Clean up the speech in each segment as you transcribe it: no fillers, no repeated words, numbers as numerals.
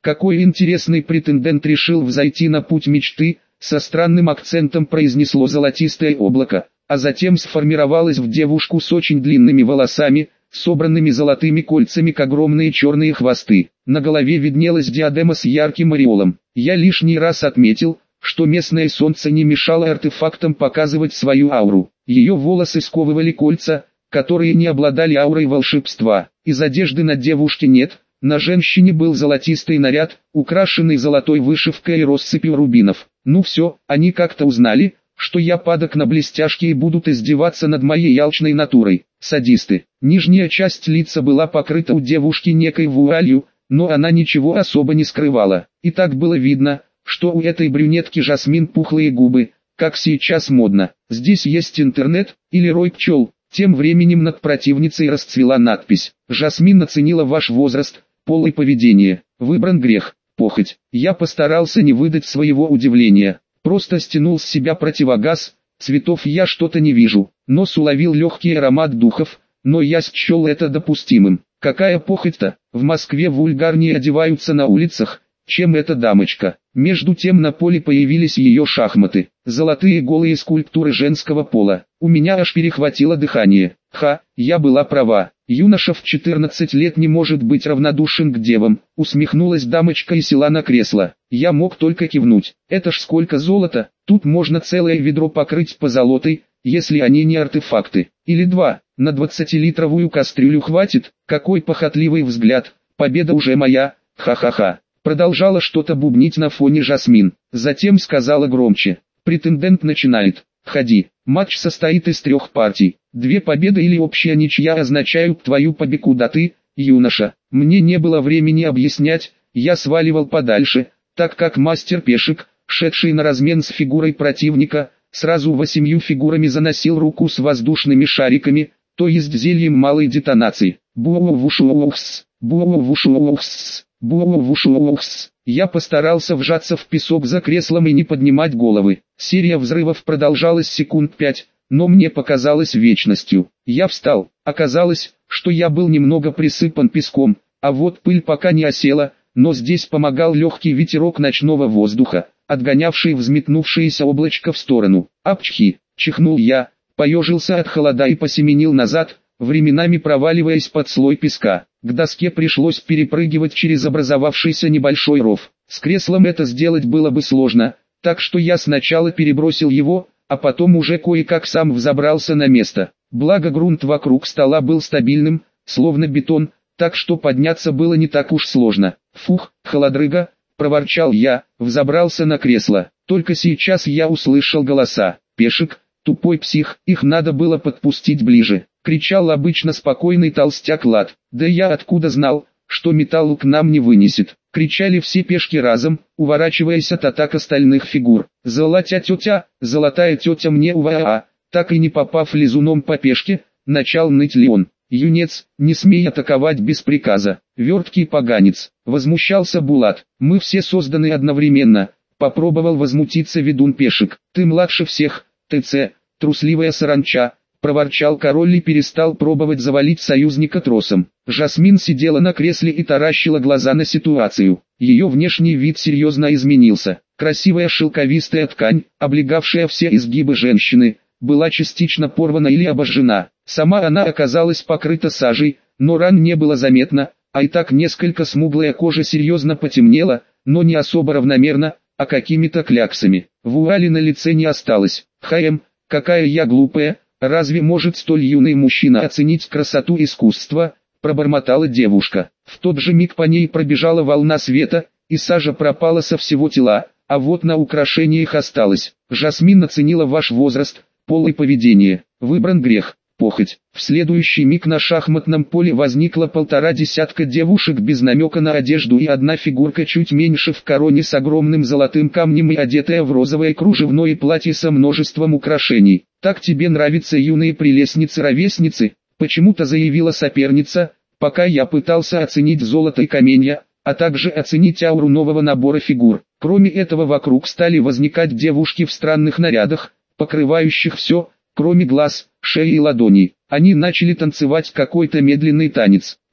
Какой интересный претендент решил взойти на путь мечты, со странным акцентом произнесло золотистое облако, а затем сформировалось в девушку с очень длинными волосами, собранными золотыми кольцами как огромные черные хвосты. На голове виднелась диадема с ярким ореолом. Я лишний раз отметил, что местное солнце не мешало артефактам показывать свою ауру. Ее волосы сковывали кольца, которые не обладали аурой волшебства. Из одежды на девушке нет, на женщине был золотистый наряд, украшенный золотой вышивкой и россыпью рубинов. Ну все, они как-то узнали, что я падок на блестяшки и будут издеваться над моей алчной натурой. Садисты. Нижняя часть лица была покрыта у девушки некой вуалью, но она ничего особо не скрывала. И так было видно, что у этой брюнетки Жасмин пухлые губы, как сейчас модно. Здесь есть интернет, или рой пчел. Тем временем над противницей расцвела надпись. Жасмин оценила ваш возраст, пол и поведение. Выбран грех, похоть. Я постарался не выдать своего удивления. Просто стянул с себя противогаз, цветов я что-то не вижу. Нос уловил легкий аромат духов, но я счел это допустимым. Какая похоть-то, в Москве вульгарнее одеваются на улицах, чем эта дамочка. Между тем на поле появились ее шахматы, золотые голые скульптуры женского пола. У меня аж перехватило дыхание. Я была права. Юноша в 14 лет не может быть равнодушен к девам, усмехнулась дамочка и села на кресло. Я мог только кивнуть. Это ж сколько золота, тут можно целое ведро покрыть позолотой, если они не артефакты. Или два, на 20-литровую кастрюлю хватит. Какой похотливый взгляд, победа уже моя, ха-ха-ха. Продолжала что-то бубнить на фоне Жасмин. Затем сказала громче. Претендент начинает. Ходи. Матч состоит из 3 партий. 2 победы или общая ничья означают твою победу. Да ты, юноша. Мне не было времени объяснять, я сваливал подальше, так как мастер пешек, шедший на размен с фигурой противника, сразу 8 фигурами заносил руку с воздушными шариками, то есть зельем малой детонации. Буовушуохс, буовушуохс, буовушуохс. Я постарался вжаться в песок за креслом и не поднимать головы. Серия взрывов продолжалась секунд 5, но мне показалось вечностью. Я встал. Оказалось, что я был немного присыпан песком, а вот пыль пока не осела, но здесь помогал легкий ветерок ночного воздуха, отгонявший взметнувшееся облачко в сторону. Апчхи, чихнул я, поежился от холода и посеменил назад, временами проваливаясь под слой песка. К доске пришлось перепрыгивать через образовавшийся небольшой ров. С креслом это сделать было бы сложно, так что я сначала перебросил его, а потом уже кое-как сам взобрался на место. Благо грунт вокруг стола был стабильным, словно бетон, так что подняться было не так уж сложно. Фух, холодрыга, проворчал я, взобрался на кресло. Только сейчас я услышал голоса. Пешек, тупой псих, их надо было подпустить ближе. Кричал обычно спокойный толстяк Лад. Да я откуда знал, что металл к нам не вынесет. Кричали все пешки разом, уворачиваясь от атак остальных фигур. Золотая тетя мне уваа. Так и не попав лизуном по пешке, начал ныть Леон. Юнец, не смей атаковать без приказа. Верткий поганец. Возмущался Булат. Мы все созданы одновременно. Попробовал возмутиться ведун пешек. Ты младше всех, ТЦ, трусливая саранча. Проворчал король и перестал пробовать завалить союзника тросом. Жасмин сидела на кресле и таращила глаза на ситуацию. Ее внешний вид серьезно изменился. Красивая шелковистая ткань, облегавшая все изгибы женщины, была частично порвана или обожжена. Сама она оказалась покрыта сажей, но ран не было заметно, а и так несколько смуглая кожа серьезно потемнела, но не особо равномерно, а какими-то кляксами. Вуали на лице не осталось. Какая я глупая. «Разве может столь юный мужчина оценить красоту искусства?» – пробормотала девушка. В тот же миг по ней пробежала волна света, и сажа пропала со всего тела, а вот на украшениях осталось. Жасмин оценила ваш возраст, пол и поведение. Выбран грех, похоть. В следующий миг на шахматном поле возникло 1,5 десятка девушек без намека на одежду и одна фигурка чуть меньше в короне с огромным золотым камнем и одетая в розовое кружевное платье со множеством украшений. «Так тебе нравятся юные прелестницы-ровесницы?» – почему-то заявила соперница, пока я пытался оценить золото и каменья, а также оценить ауру нового набора фигур. Кроме этого вокруг стали возникать девушки в странных нарядах, покрывающих все, кроме глаз, шеи и ладоней. Они начали танцевать какой-то медленный танец.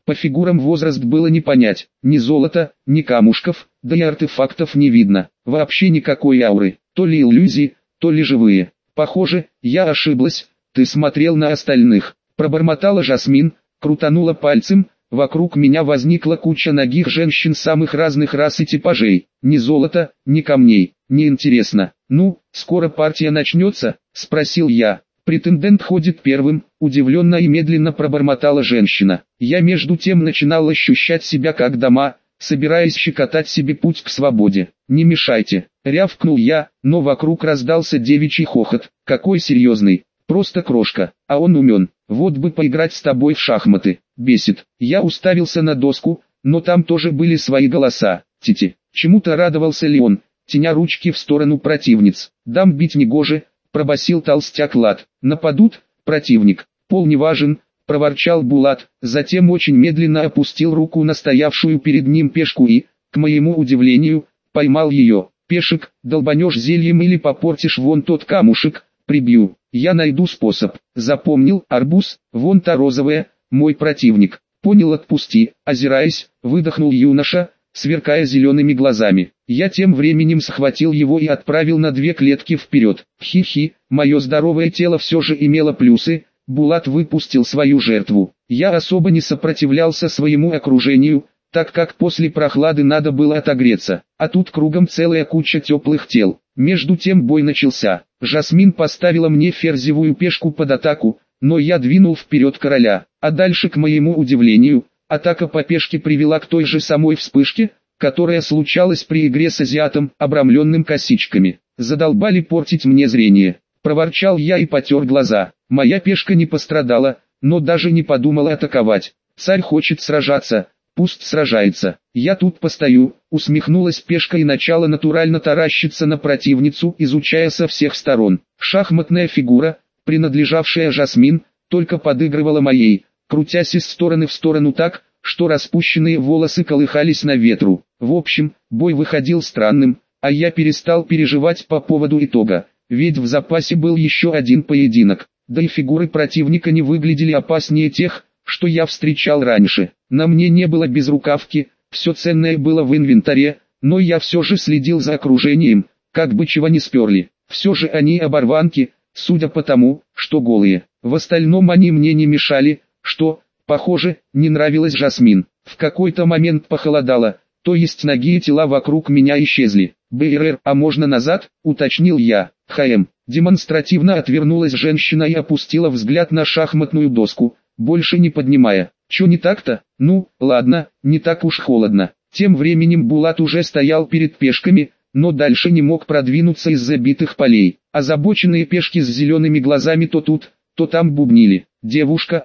По фигурам возраст было не понять, ни золота, ни камушков, да и артефактов не видно, вообще никакой ауры, то ли иллюзии, то ли живые. Похоже, я ошиблась, ты смотрел на остальных, пробормотала Жасмин, крутанула пальцем, вокруг меня возникла куча нагих женщин самых разных рас и типажей, ни золота, ни камней, неинтересно. Ну, скоро партия начнется, спросил я. Претендент ходит первым, удивленно и медленно пробормотала женщина. Я между тем начинал ощущать себя как дома, собираясь щекотать себе путь к свободе. «Не мешайте», — рявкнул я, но вокруг раздался девичий хохот. «Какой серьезный, просто крошка, а он умен, вот бы поиграть с тобой в шахматы, бесит». Я уставился на доску, но там тоже были свои голоса. Тити, чему-то радовался Леон, тяня ручки в сторону противниц. «Дам бить негоже», — пробасил толстяк Лад. «Нападут, противник, пол не важен», — проворчал Булат, затем очень медленно опустил руку на стоявшую перед ним пешку и, к моему удивлению, поймал ее. «Пешек, долбанешь зельем или попортишь вон тот камушек, прибью, я найду способ». Запомнил, арбуз, вон та розовая, мой противник. «Понял, отпусти», озираясь, выдохнул юноша, сверкая зелеными глазами. Я тем временем схватил его и отправил на 2 клетки вперед. Хи-хи, мое здоровое тело все же имело плюсы, Булат выпустил свою жертву. Я особо не сопротивлялся своему окружению, так как после прохлады надо было отогреться, а тут кругом целая куча теплых тел. Между тем бой начался. Жасмин поставила мне ферзевую пешку под атаку, но я двинул вперед короля, а дальше, к моему удивлению, атака по пешке привела к той же самой вспышке, которая случалась при игре с азиатом, обрамленным косичками. «Задолбали портить мне зрение», — проворчал я и потер глаза. Моя пешка не пострадала, но даже не подумала атаковать. «Царь хочет сражаться, пусть сражается. Я тут постою», — усмехнулась пешка и начала натурально таращиться на противницу, изучая со всех сторон. Шахматная фигура, принадлежавшая Жасмин, только подыгрывала моей, крутясь из стороны в сторону так, что распущенные волосы колыхались на ветру. В общем, бой выходил странным, а я перестал переживать по поводу итога, ведь в запасе был еще один поединок, да и фигуры противника не выглядели опаснее тех, что я встречал раньше. На мне не было безрукавки, все ценное было в инвентаре, но я все же следил за окружением, как бы чего не сперли. Все же они оборванки, судя по тому, что голые. В остальном они мне не мешали, что, похоже, не нравилось Жасмин. В какой-то момент похолодало, то есть ноги и тела вокруг меня исчезли. «БРР, а можно назад?» — уточнил я. «ХМ». Демонстративно отвернулась женщина и опустила взгляд на шахматную доску, больше не поднимая. «Чё не так-то? Ну, ладно, не так уж холодно». Тем временем Булат уже стоял перед пешками, но дальше не мог продвинуться из-за битых полей. Озабоченные пешки с зелеными глазами то тут, то там бубнили. «Девушка,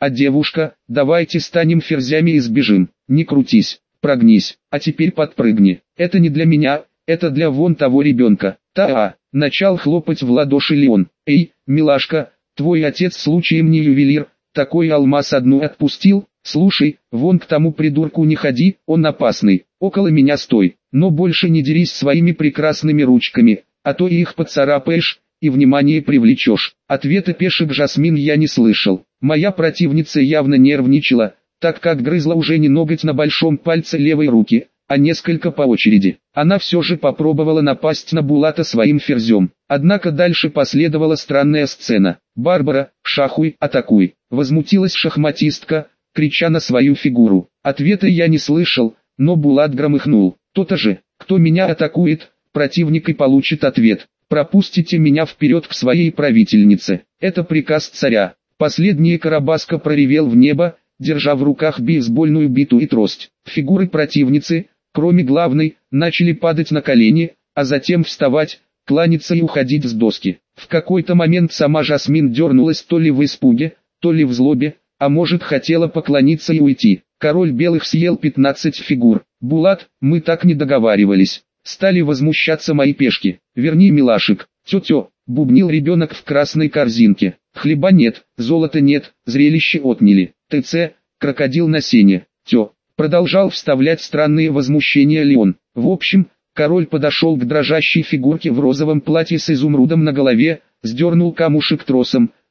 давайте станем ферзями и сбежим. Не крутись, прогнись, а теперь подпрыгни. Это не для меня, это для вон того ребенка». Начал хлопать в ладоши Леон. «Эй, милашка, твой отец случаем не ювелир, такой алмаз одну отпустил? Слушай, вон к тому придурку не ходи, он опасный, около меня стой, но больше не дерись своими прекрасными ручками, а то их поцарапаешь и внимание привлечешь». Ответа пешек Жасмин я не слышал. Моя противница явно нервничала, так как грызла уже не ноготь на большом пальце левой руки, а несколько по очереди. Она все же попробовала напасть на Булата своим ферзем. Однако дальше последовала странная сцена. «Барбара, шахуй, атакуй!» Возмутилась шахматистка, крича на свою фигуру. Ответа я не слышал, но Булат громыхнул. «То-то же, кто меня атакует, противник и получит ответ. Пропустите меня вперед к своей правительнице. Это приказ царя». Последний Карабаска проревел в небо, держа в руках бейсбольную биту и трость. Фигуры противницы, кроме главной, начали падать на колени, а затем вставать, кланяться и уходить с доски. В какой-то момент сама Жасмин дернулась то ли в испуге, то ли в злобе, а может хотела поклониться и уйти. Король белых съел 15 фигур. «Булат, мы так не договаривались». Стали возмущаться мои пешки. «Верни милашек, тё-тё», бубнил ребенок в красной корзинке. «Хлеба нет, золота нет, зрелище отняли. ТЦ, крокодил на сене, тё». Продолжал вставлять странные возмущения Леон. В общем, король подошел к дрожащей фигурке в розовом платье с изумрудом на голове, сдернул камушек тросом,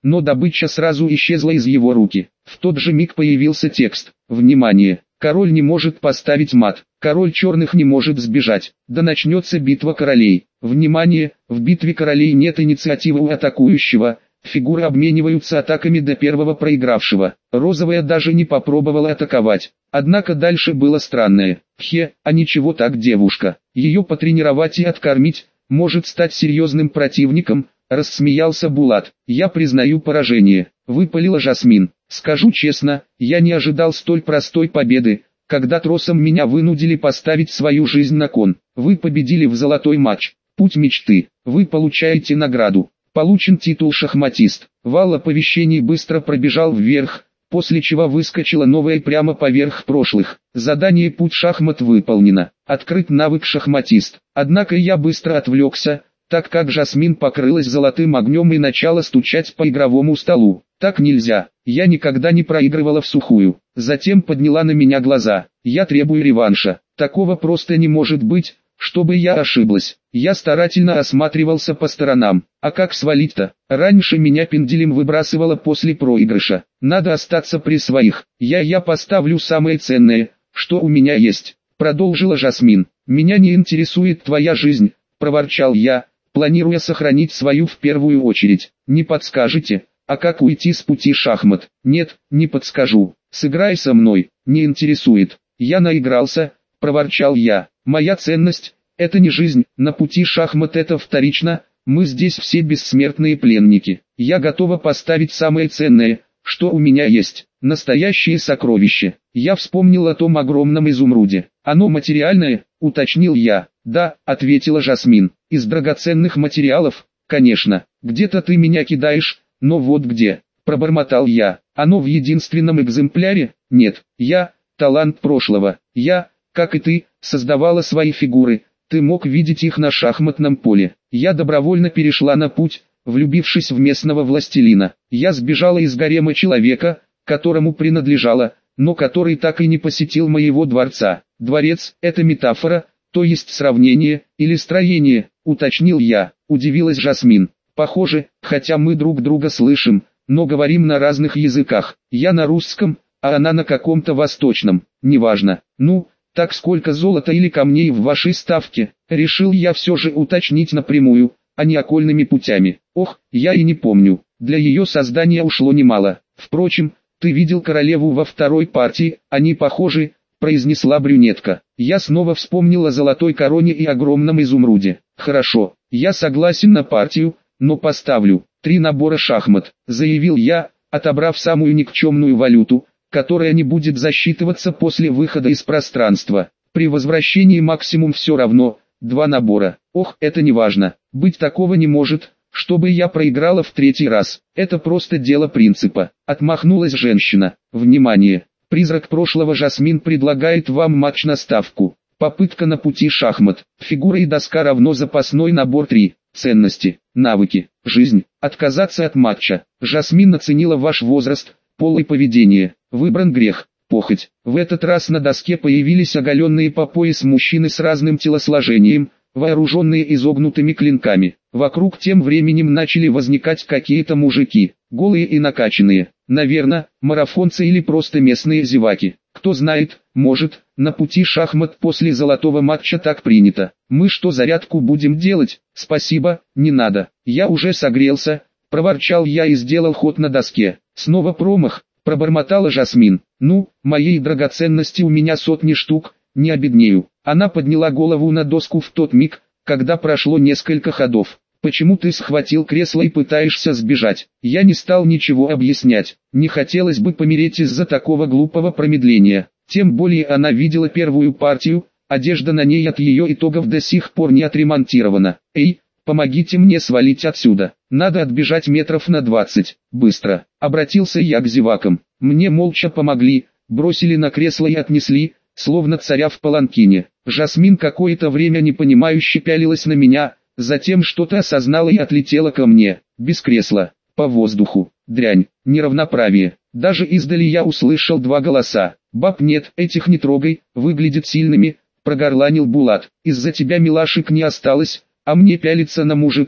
но добыча сразу исчезла из его руки. В тот же миг появился текст. Внимание! Король не может поставить мат. Король черных не может сбежать. Да начнется битва королей. Внимание! В битве королей нет инициативы у атакующего. Фигуры обмениваются атаками до первого проигравшего. Розовая даже не попробовала атаковать. Однако дальше было странное. А ничего так девушка. Ее потренировать и откормить, может стать серьезным противником, рассмеялся Булат. Я признаю поражение, выпалила Жасмин. Скажу честно, я не ожидал столь простой победы, когда тросом меня вынудили поставить свою жизнь на кон. Вы победили в золотой матч. Путь мечты. Вы получаете награду. Получен титул шахматист. Вал оповещений быстро пробежал вверх, после чего выскочило новое прямо поверх прошлых. Задание «Путь шахмат» выполнено. Открыт навык шахматист. Однако я быстро отвлекся, так как Жасмин покрылась золотым огнем и начала стучать по игровому столу. Так нельзя. Я никогда не проигрывала всухую. Затем подняла на меня глаза. Я требую реванша. Такого просто не может быть, чтобы я ошиблась. Я старательно осматривался по сторонам. А как свалить-то? Раньше меня пенделем выбрасывало после проигрыша. Надо остаться при своих. Я поставлю самое ценное, что у меня есть. Продолжила Жасмин. Меня не интересует твоя жизнь, проворчал я, планируя сохранить свою в первую очередь. Не подскажете, а как уйти с пути шахмат? Нет, не подскажу. Сыграй со мной. Не интересует. Я наигрался, проворчал я. Моя ценность – это не жизнь, на пути шахмат это вторично, мы здесь все бессмертные пленники. Я готова поставить самое ценное, что у меня есть, настоящее сокровище. Я вспомнил о том огромном изумруде. Оно материальное, уточнил я. Да, ответила Жасмин. Из драгоценных материалов, конечно. Где-то ты меня кидаешь, но вот где, пробормотал я. Оно в единственном экземпляре? Нет, я – талант прошлого. Я, как и ты, создавала свои фигуры, ты мог видеть их на шахматном поле. Я добровольно перешла на путь, влюбившись в местного властелина. Я сбежала из гарема человека, которому принадлежала, но который так и не посетил моего дворца. Дворец – это метафора, то есть сравнение, или строение, уточнил я. Удивилась Жасмин. Похоже, хотя мы друг друга слышим, но говорим на разных языках. Я на русском, а она на каком-то восточном, неважно. Ну, так сколько золота или камней в вашей ставке? Решил я все же уточнить напрямую, а не окольными путями. Ох, я и не помню. Для ее создания ушло немало. Впрочем, ты видел королеву во второй партии, они похожи, произнесла брюнетка. Я снова вспомнил о золотой короне и огромном изумруде. Хорошо, я согласен на партию, но поставлю 3 набора шахмат, заявил я, отобрав самую никчемную валюту, которая не будет засчитываться после выхода из пространства. При возвращении максимум все равно, 2 набора. Ох, это не важно. Быть такого не может, чтобы я проиграла в 3-й раз. Это просто дело принципа. Отмахнулась женщина. Внимание! Призрак прошлого Жасмин предлагает вам матч на ставку. Попытка на пути шахмат. Фигура и доска равно запасной набор 3. Ценности, навыки, жизнь. Отказаться от матча. Жасмин оценила ваш возраст, пол и поведение. Выбран грех, похоть. В этот раз на доске появились оголенные по пояс мужчины с разным телосложением, вооруженные изогнутыми клинками. Вокруг тем временем начали возникать какие-то мужики, голые и накачанные. Наверное, марафонцы или просто местные зеваки. Кто знает, может, на пути шахмат после золотого матча так принято. Мы что, зарядку будем делать? Спасибо, не надо. Я уже согрелся, проворчал я и сделал ход на доске. Снова промах, пробормотала Жасмин. Ну, моей драгоценности у меня сотни штук, не обеднею. Она подняла голову на доску в тот миг, когда прошло несколько ходов. Почему ты схватил кресло и пытаешься сбежать? Я не стал ничего объяснять. Не хотелось бы помереть из-за такого глупого промедления. Тем более она видела первую партию, одежда на ней от ее итогов до сих пор не отремонтирована. Эй, помогите мне свалить отсюда. Надо отбежать метров на 20. Быстро. Обратился я к зевакам. Мне молча помогли, бросили на кресло и отнесли, словно царя в паланкине. Жасмин какое-то время непонимающе пялилась на меня, затем что-то осознала и отлетела ко мне, без кресла, по воздуху. Дрянь, неравноправие. Даже издали я услышал 2 голоса. «Баб нет, этих не трогай, выглядят сильными», — прогорланил Булат. «Из-за тебя милашек не осталось, а мне пялиться на мужиков?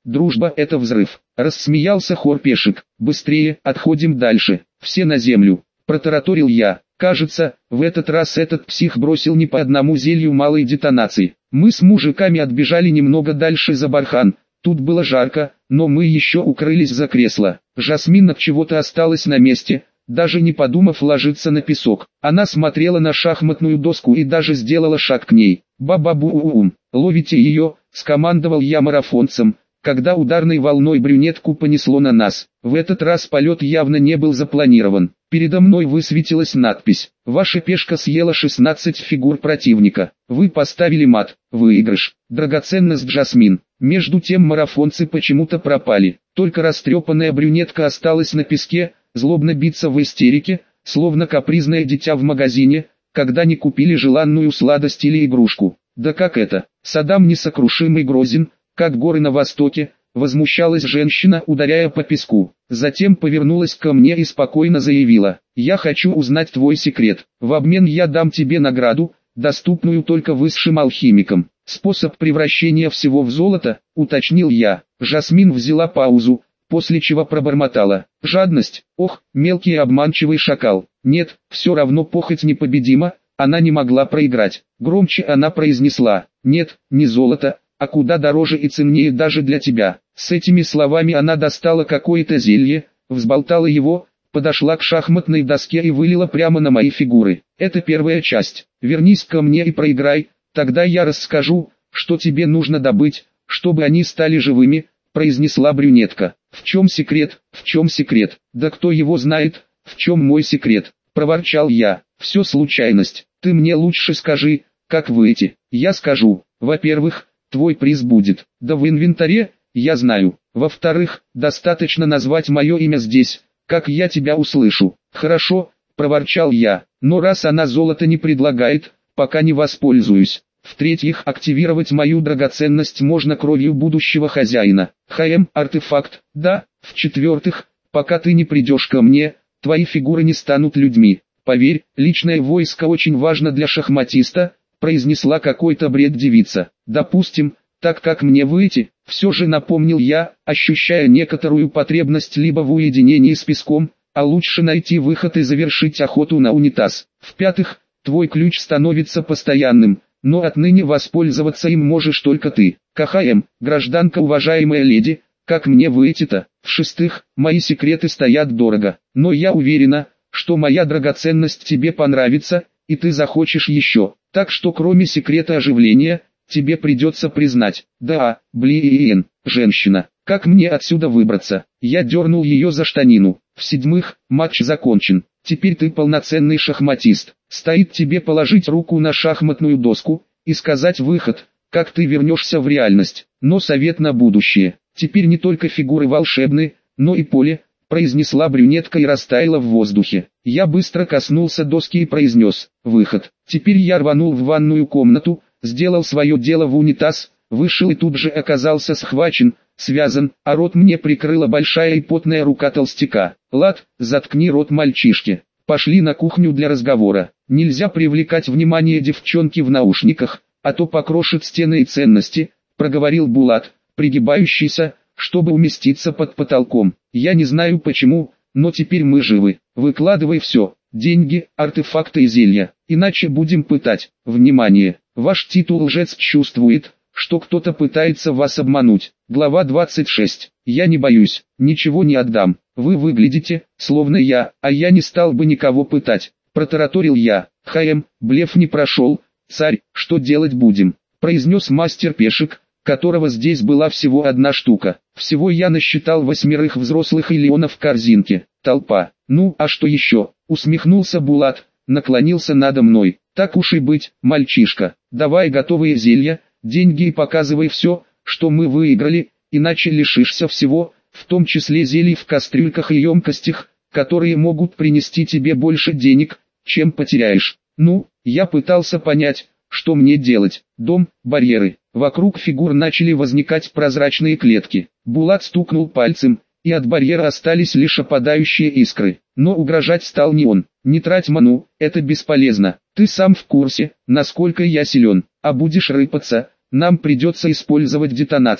дружба — это взрыв. Рассмеялся хор пешек. Быстрее, отходим дальше. Все на землю. Протараторил я. Кажется, в этот раз этот псих бросил не по одному зелью малой детонации. Мы с мужиками отбежали немного дальше за бархан. Тут было жарко, но мы еще укрылись за кресло. Жасмин от чего-то осталась на месте, даже не подумав ложиться на песок. Она смотрела на шахматную доску и даже сделала шаг к ней. «Ба-ба-бу-ум, ловите ее», — скомандовал я марафонцам, когда ударной волной брюнетку понесло на нас. В этот раз полет явно не был запланирован. Передо мной высветилась надпись: «Ваша пешка съела 16 фигур противника. Вы поставили мат. Выигрыш. Драгоценность Жасмин». Между тем марафонцы почему-то пропали. Только растрепанная брюнетка осталась на песке, злобно биться в истерике, словно капризное дитя в магазине, когда не купили желанную сладость или игрушку. Да как это? Саддам несокрушимый грозен, как горы на востоке, возмущалась женщина, ударяя по песку. Затем повернулась ко мне и спокойно заявила: «Я хочу узнать твой секрет. В обмен я дам тебе награду, доступную только высшим алхимикам». «Способ превращения всего в золото», — уточнил я. Жасмин взяла паузу, после чего пробормотала: «Жадность, ох, мелкий и обманчивый шакал». «Нет, все равно похоть непобедима, она не могла проиграть». Громче она произнесла: «Нет, не золото, а куда дороже и ценнее даже для тебя». С этими словами она достала какое-то зелье, взболтала его, подошла к шахматной доске и вылила прямо на мои фигуры. «Это первая часть. Вернись ко мне и проиграй, тогда я расскажу, что тебе нужно добыть, чтобы они стали живыми», — произнесла брюнетка. «В чем секрет, в чем секрет? Да кто его знает, в чем мой секрет?» — проворчал я. «Все случайность. Ты мне лучше скажи, как выйти». «Я скажу. Во-первых, твой приз будет, да в инвентаре, я знаю. Во-вторых, достаточно назвать мое имя здесь, как я тебя услышу». «Хорошо», — проворчал я, «но раз она золото не предлагает, пока не воспользуюсь». «В-третьих, активировать мою драгоценность можно кровью будущего хозяина». Артефакт, да. «В-четвертых, пока ты не придешь ко мне, твои фигуры не станут людьми. Поверь, личное войско очень важно для шахматиста», — произнесла какой-то бред девица. «Допустим, так как мне выйти?» — все же напомнил я, ощущая некоторую потребность либо в уединении с песком, а лучше найти выход и завершить охоту на унитаз. «В-пятых, твой ключ становится постоянным, но отныне воспользоваться им можешь только ты». Гражданка уважаемая леди, как мне выйти-то? «В-шестых, мои секреты стоят дорого, но я уверена, что моя драгоценность тебе понравится, и ты захочешь еще. Так что кроме секрета оживления, тебе придется признать». «Да, блин, женщина, как мне отсюда выбраться?» Я дернул ее за штанину. «В-седьмых, матч закончен. Теперь ты полноценный шахматист. Стоит тебе положить руку на шахматную доску и сказать выход, как ты вернешься в реальность. Но совет на будущее. Теперь не только фигуры волшебны, но и поле», — произнесла брюнетка и растаяла в воздухе. Я быстро коснулся доски и произнес: «Выход». Теперь я рванул в ванную комнату, сделал свое дело в унитаз, вышел и тут же оказался схвачен, связан, а рот мне прикрыла большая и потная рука толстяка. «Лад, заткни рот мальчишки. Пошли на кухню для разговора. Нельзя привлекать внимание девчонки в наушниках, а то покрошит стены и ценности», — проговорил Булат, пригибающийся, чтобы уместиться под потолком. «Я не знаю почему, но теперь мы живы. Выкладывай все. Деньги, артефакты и зелья. Иначе будем пытать. Внимание! Ваш титул лжец чувствует, что кто-то пытается вас обмануть». Глава 26. «Я не боюсь, ничего не отдам. Вы выглядите, словно я, а я не стал бы никого пытать», — протараторил я. Блеф не прошел. «Царь, что делать будем?» — произнес мастер пешек, которого здесь была всего одна штука. Всего я насчитал 8 взрослых и Леона в корзинке. Толпа. «Ну, а что еще?» — усмехнулся Булат, наклонился надо мной. «Так уж и быть, мальчишка, давай готовые зелья, деньги и показывай все, что мы выиграли, иначе лишишься всего, в том числе зелий в кастрюльках и емкостях, которые могут принести тебе больше денег, чем потеряешь». Ну, я пытался понять, что мне делать. Дом, барьеры. Вокруг фигур начали возникать прозрачные клетки. Булат стукнул пальцем, и от барьера остались лишь опадающие искры. Но угрожать стал не он. «Не трать ману, это бесполезно. Ты сам в курсе, насколько я силен. А будешь рыпаться, нам придется использовать детонацию».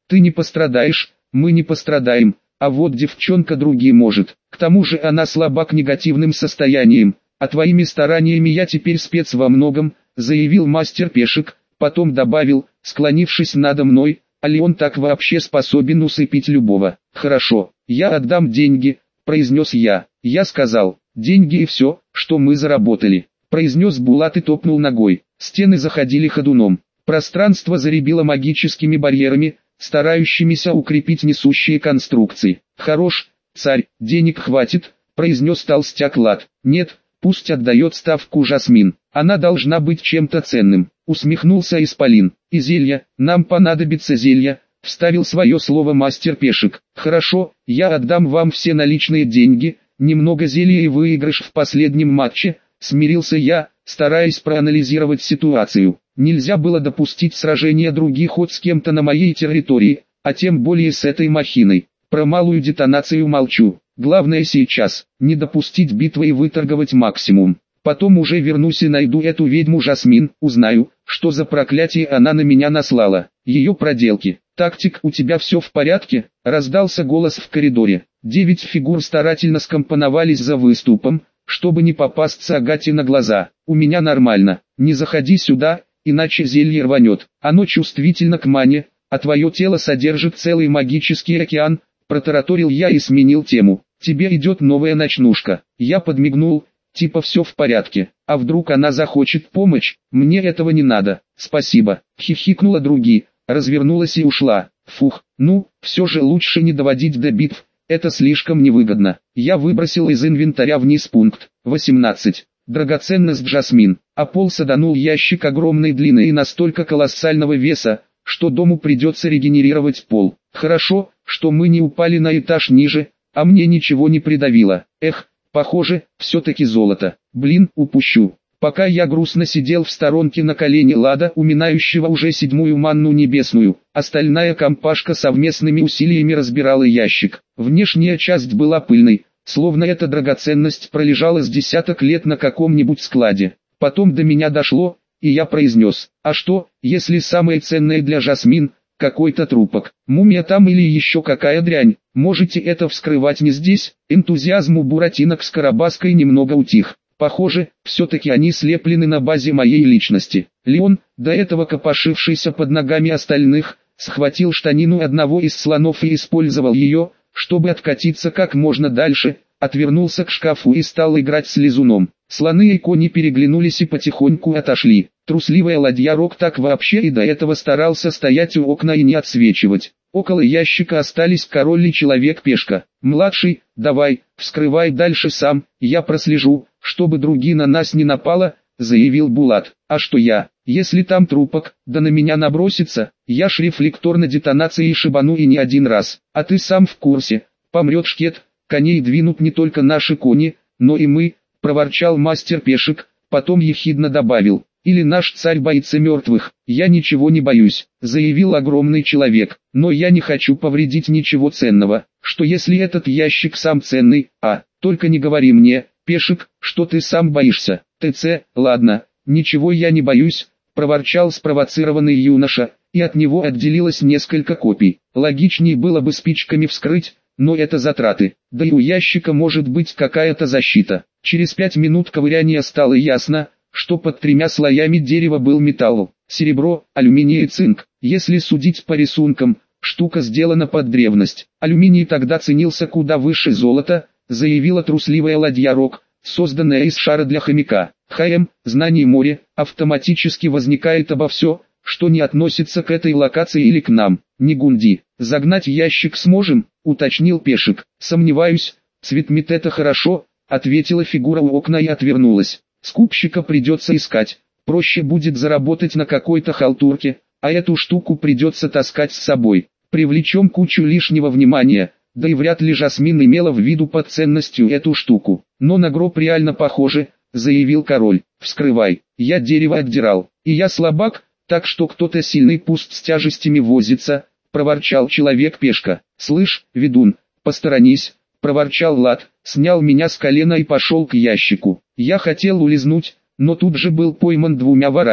Ты не пострадаешь, мы не пострадаем, а вот девчонка другие может. К тому же она слаба к негативным состояниям, а твоими стараниями я теперь спец во многом, заявил мастер пешек, потом добавил, склонившись надо мной, а ли он так вообще способен усыпить любого. Хорошо, я отдам деньги, произнес я. Я сказал, деньги и все, что мы заработали, произнес Булат и топнул ногой. Стены заходили ходуном. Пространство заребило магическими барьерами, старающимися укрепить несущие конструкции. «Хорош, царь, денег хватит», — произнес толстяк Лад. «Нет, пусть отдает ставку Жасмин, она должна быть чем-то ценным», — усмехнулся Исполин. «И зелья, нам понадобится зелья», — вставил свое слово мастер пешек. «Хорошо, я отдам вам все наличные деньги, немного зелья и выигрыш в последнем матче», — смирился я, стараясь проанализировать ситуацию. Нельзя было допустить сражения других хоть с кем-то на моей территории, а тем более с этой махиной. Про малую детонацию молчу. Главное сейчас, не допустить битвы и выторговать максимум. Потом уже вернусь и найду эту ведьму Жасмин, узнаю, что за проклятие она на меня наслала. Ее проделки. «Тактик, у тебя все в порядке?» — раздался голос в коридоре. 9 фигур старательно скомпоновались за выступом, чтобы не попасться Агате на глаза. «У меня нормально, не заходи сюда, иначе зелье рванет. Оно чувствительно к мане, а твое тело содержит целый магический океан», — протараторил я и сменил тему. «Тебе идет новая ночнушка». Я подмигнул, типа все в порядке. А вдруг она захочет помощь? Мне этого не надо. «Спасибо», — хихикнула другие, развернулась и ушла. Фух, ну, все же лучше не доводить до битв, это слишком невыгодно. Я выбросил из инвентаря вниз пункт 18. Драгоценность Жасмин, а пол саданул ящик огромной длины и настолько колоссального веса, что дому придется регенерировать пол. Хорошо, что мы не упали на этаж ниже, а мне ничего не придавило. Эх, похоже, все-таки золото. Блин, упущу. Пока я грустно сидел в сторонке на колене Лада, уминающего уже 7-ю манну небесную, остальная компашка совместными усилиями разбирала ящик. Внешняя часть была пыльной, словно эта драгоценность пролежала с десяток лет на каком-нибудь складе. Потом до меня дошло, и я произнес: «А что, если самое ценное для Жасмин — какой-то трупок, мумия там или еще какая дрянь? Можете это вскрывать не здесь?» Энтузиазм у буратинок с Карабаской немного утих. Похоже, все-таки они слеплены на базе моей личности. Леон, до этого копошившийся под ногами остальных, схватил штанину одного из слонов и использовал ее, чтобы откатиться как можно дальше, отвернулся к шкафу и стал играть с лизуном. Слоны и кони переглянулись и потихоньку отошли. Трусливая ладья-рог так вообще и до этого старался стоять у окна и не отсвечивать. Около ящика остались король и человек-пешка. «Младший, давай, вскрывай дальше сам, я прослежу, чтобы другие на нас не напало», — заявил Булат. «А что я, если там трупок, да на меня набросится, я ж рефлекторно детонацией шибану и не один раз. А ты сам в курсе, помрет шкет, коней двинут не только наши кони, но и мы», — проворчал мастер пешек, потом ехидно добавил: «Или наш царь боится мертвых». «Я ничего не боюсь», — заявил огромный человек, «но я не хочу повредить ничего ценного. Что если этот ящик сам ценный? Только не говори мне, пешек, что ты сам боишься». «ТЦ, ладно, ничего я не боюсь», — проворчал спровоцированный юноша, и от него отделилось несколько копий. Логичнее было бы спичками вскрыть, но это затраты, да и у ящика может быть какая-то защита. Через 5 минут ковыряния стало ясно, что под 3 слоями дерева был металл, серебро, алюминий и цинк. Если судить по рисункам, штука сделана под древность. Алюминий тогда ценился куда выше золота, заявила трусливая ладья-рог, созданная из шара для хомяка. Знание моря, автоматически возникает обо все, что не относится к этой локации или к нам. Не гунди. «Загнать ящик сможем?» — уточнил пешек. «Сомневаюсь, цветмет это хорошо», — ответила фигура у окна и отвернулась. «Скупщика придется искать, проще будет заработать на какой-то халтурке, а эту штуку придется таскать с собой. Привлечем кучу лишнего внимания, да и вряд ли Жасмин имела в виду под ценностью эту штуку. Но на гроб реально похоже», — заявил король. «Вскрывай, я дерево отдирал, и я слабак, так что кто-то сильный пусть с тяжестями возится», — проворчал человек-пешка. «Слышь, ведун, посторонись», — проворчал Лад, снял меня с колена и пошел к ящику. Я хотел улизнуть, но тут же был пойман 2 ворами.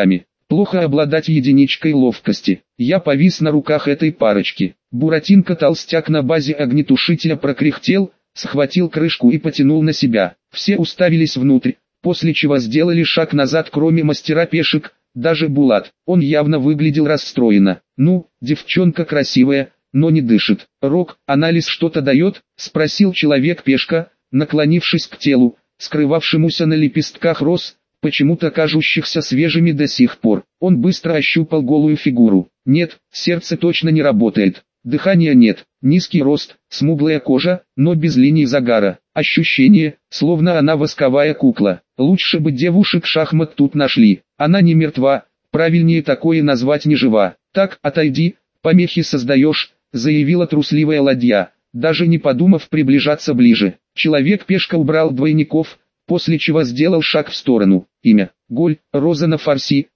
Плохо обладать единичкой ловкости. Я повис на руках этой парочки. Буратинка-толстяк на базе огнетушителя прокряхтел, схватил крышку и потянул на себя. Все уставились внутрь, после чего сделали шаг назад, кроме мастера пешек, даже Булат. Он явно выглядел расстроенно. «Ну, девчонка красивая, но не дышит. Рок, анализ что-то дает?» — спросил человек-пешка, наклонившись к телу, скрывавшемуся на лепестках роз, почему-то кажущихся свежими до сих пор. Он быстро ощупал голую фигуру. «Нет, сердце точно не работает. Дыхания нет, низкий рост, смуглая кожа, но без линий загара. Ощущение, словно она восковая кукла. Лучше бы девушек шахмат тут нашли. Она не мертва, правильнее такое назвать не жива. Так, отойди, помехи создаешь», — заявила трусливая ладья, даже не подумав приближаться ближе. Человек-пешка убрал двойников, после чего сделал шаг в сторону. Имя: Голь, Роза на фарси,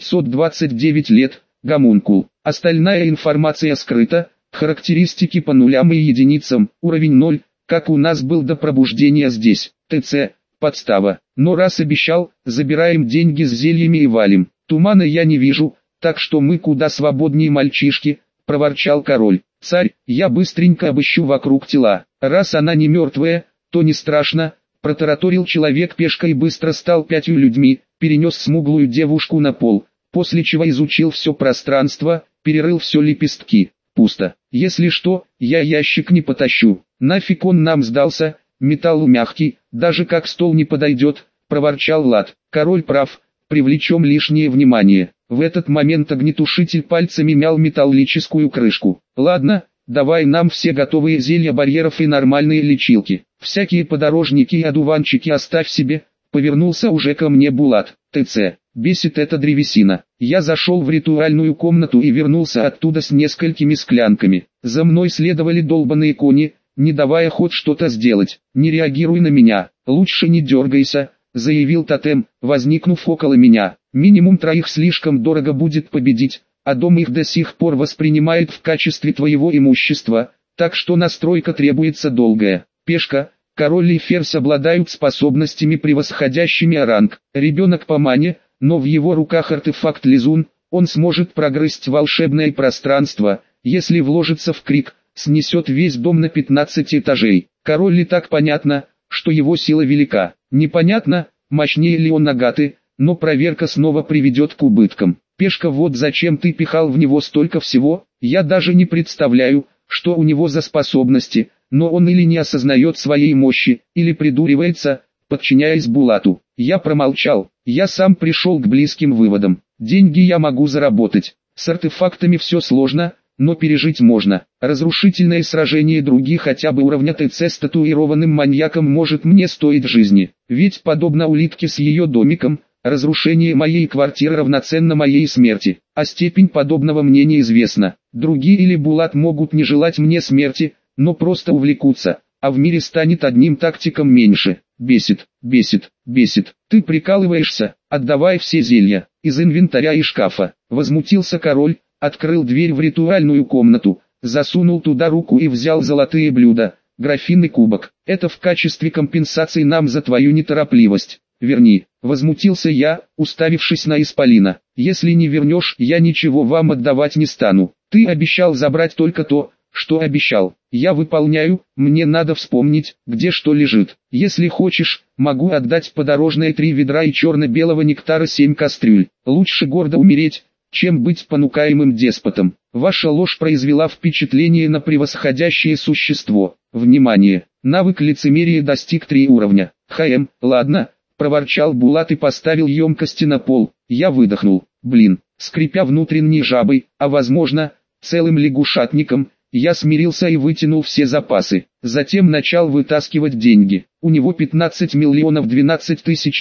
929 лет, гомункул. Остальная информация скрыта. Характеристики по нулям и единицам, уровень 0, как у нас был до пробуждения здесь. ТЦ, подстава. Но раз обещал, забираем деньги с зельями и валим. Тумана я не вижу, так что мы куда свободнее мальчишки, проворчал король. Царь, я быстренько обыщу вокруг тела. Раз она не мертвая, то не страшно, протараторил человек-пешка и быстро стал 5 людьми, перенес смуглую девушку на пол, после чего изучил все пространство, перерыл все лепестки. Пусто. Если что, я ящик не потащу. Нафиг он нам сдался, металл мягкий, даже как стол не подойдет, проворчал Лад. Король прав, привлечем лишнее внимание. В этот момент огнетушитель пальцами мял металлическую крышку. Ладно, давай нам все готовые зелья барьеров и нормальные лечилки. Всякие подорожники и одуванчики оставь себе, повернулся уже ко мне Булат. ТЦ. Бесит эта древесина. Я зашел в ритуальную комнату и вернулся оттуда с несколькими склянками. За мной следовали долбаные кони, не давая хоть что-то сделать. Не реагируй на меня, лучше не дергайся, заявил тотем, возникнув около меня. Минимум 3 слишком дорого будет победить, а дом их до сих пор воспринимает в качестве твоего имущества, так что настройка требуется долгая. Пешка, король и ферзь обладают способностями, превосходящими ранг. Ребенок по мане, но в его руках артефакт Лизун, он сможет прогрызть волшебное пространство, если вложится в крик, снесет весь дом на 15 этажей. Король ли так понятно, что его сила велика? Непонятно, мощнее ли он Нагаты, но проверка снова приведет к убыткам. Пешка, вот зачем ты пихал в него столько всего, я даже не представляю, что у него за способности, но он или не осознает своей мощи, или придуривается, подчиняясь Булату. Я промолчал, я сам пришел к близким выводам. Деньги я могу заработать, с артефактами все сложно, но пережить можно. Разрушительное сражение других хотя бы уровня ТЦ с татуированным маньяком может мне стоить жизни. Ведь подобно улитке с ее домиком, разрушение моей квартиры равноценно моей смерти. А степень подобного мне неизвестна. Другие или Булат могут не желать мне смерти, но просто увлекутся, а в мире станет одним тактиком меньше. Бесит, бесит, бесит. Ты прикалываешься? Отдавай все зелья из инвентаря и шкафа. Возмутился король, открыл дверь в ритуальную комнату, засунул туда руку и взял золотые блюда, графин и кубок. Это в качестве компенсации нам за твою неторопливость. Верни. Возмутился я, уставившись на исполина. Если не вернешь, я ничего вам отдавать не стану. Ты обещал забрать только то, что обещал. Я выполняю, мне надо вспомнить, где что лежит. Если хочешь, могу отдать подорожное 3 ведра и черно-белого нектара 7 кастрюль. Лучше гордо умереть, чем быть понукаемым деспотом. Ваша ложь произвела впечатление на превосходящее существо. Внимание! Навык лицемерия достиг 3 уровня. Ладно, проворчал Булат и поставил емкости на пол. Я выдохнул. Блин, скрипя внутренней жабой, а возможно, целым лягушатником, я смирился и вытянул все запасы. Затем начал вытаскивать деньги. У него 15 миллионов 12 тысяч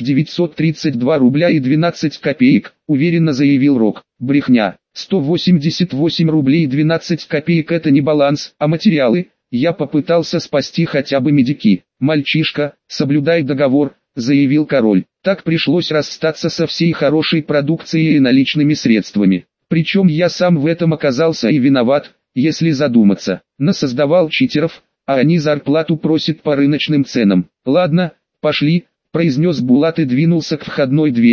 932 рубля и 12 копеек, уверенно заявил Рок. Брехня. 188 рублей и 12 копеек это не баланс, а материалы. Я попытался спасти хотя бы медики. Мальчишка, соблюдай договор, заявил король. Так пришлось расстаться со всей хорошей продукцией и наличными средствами. Причем я сам в этом оказался и виноват. Если задуматься, насоздавал читеров, а они зарплату просят по рыночным ценам. Ладно, пошли, произнес Булат и двинулся к входной двери,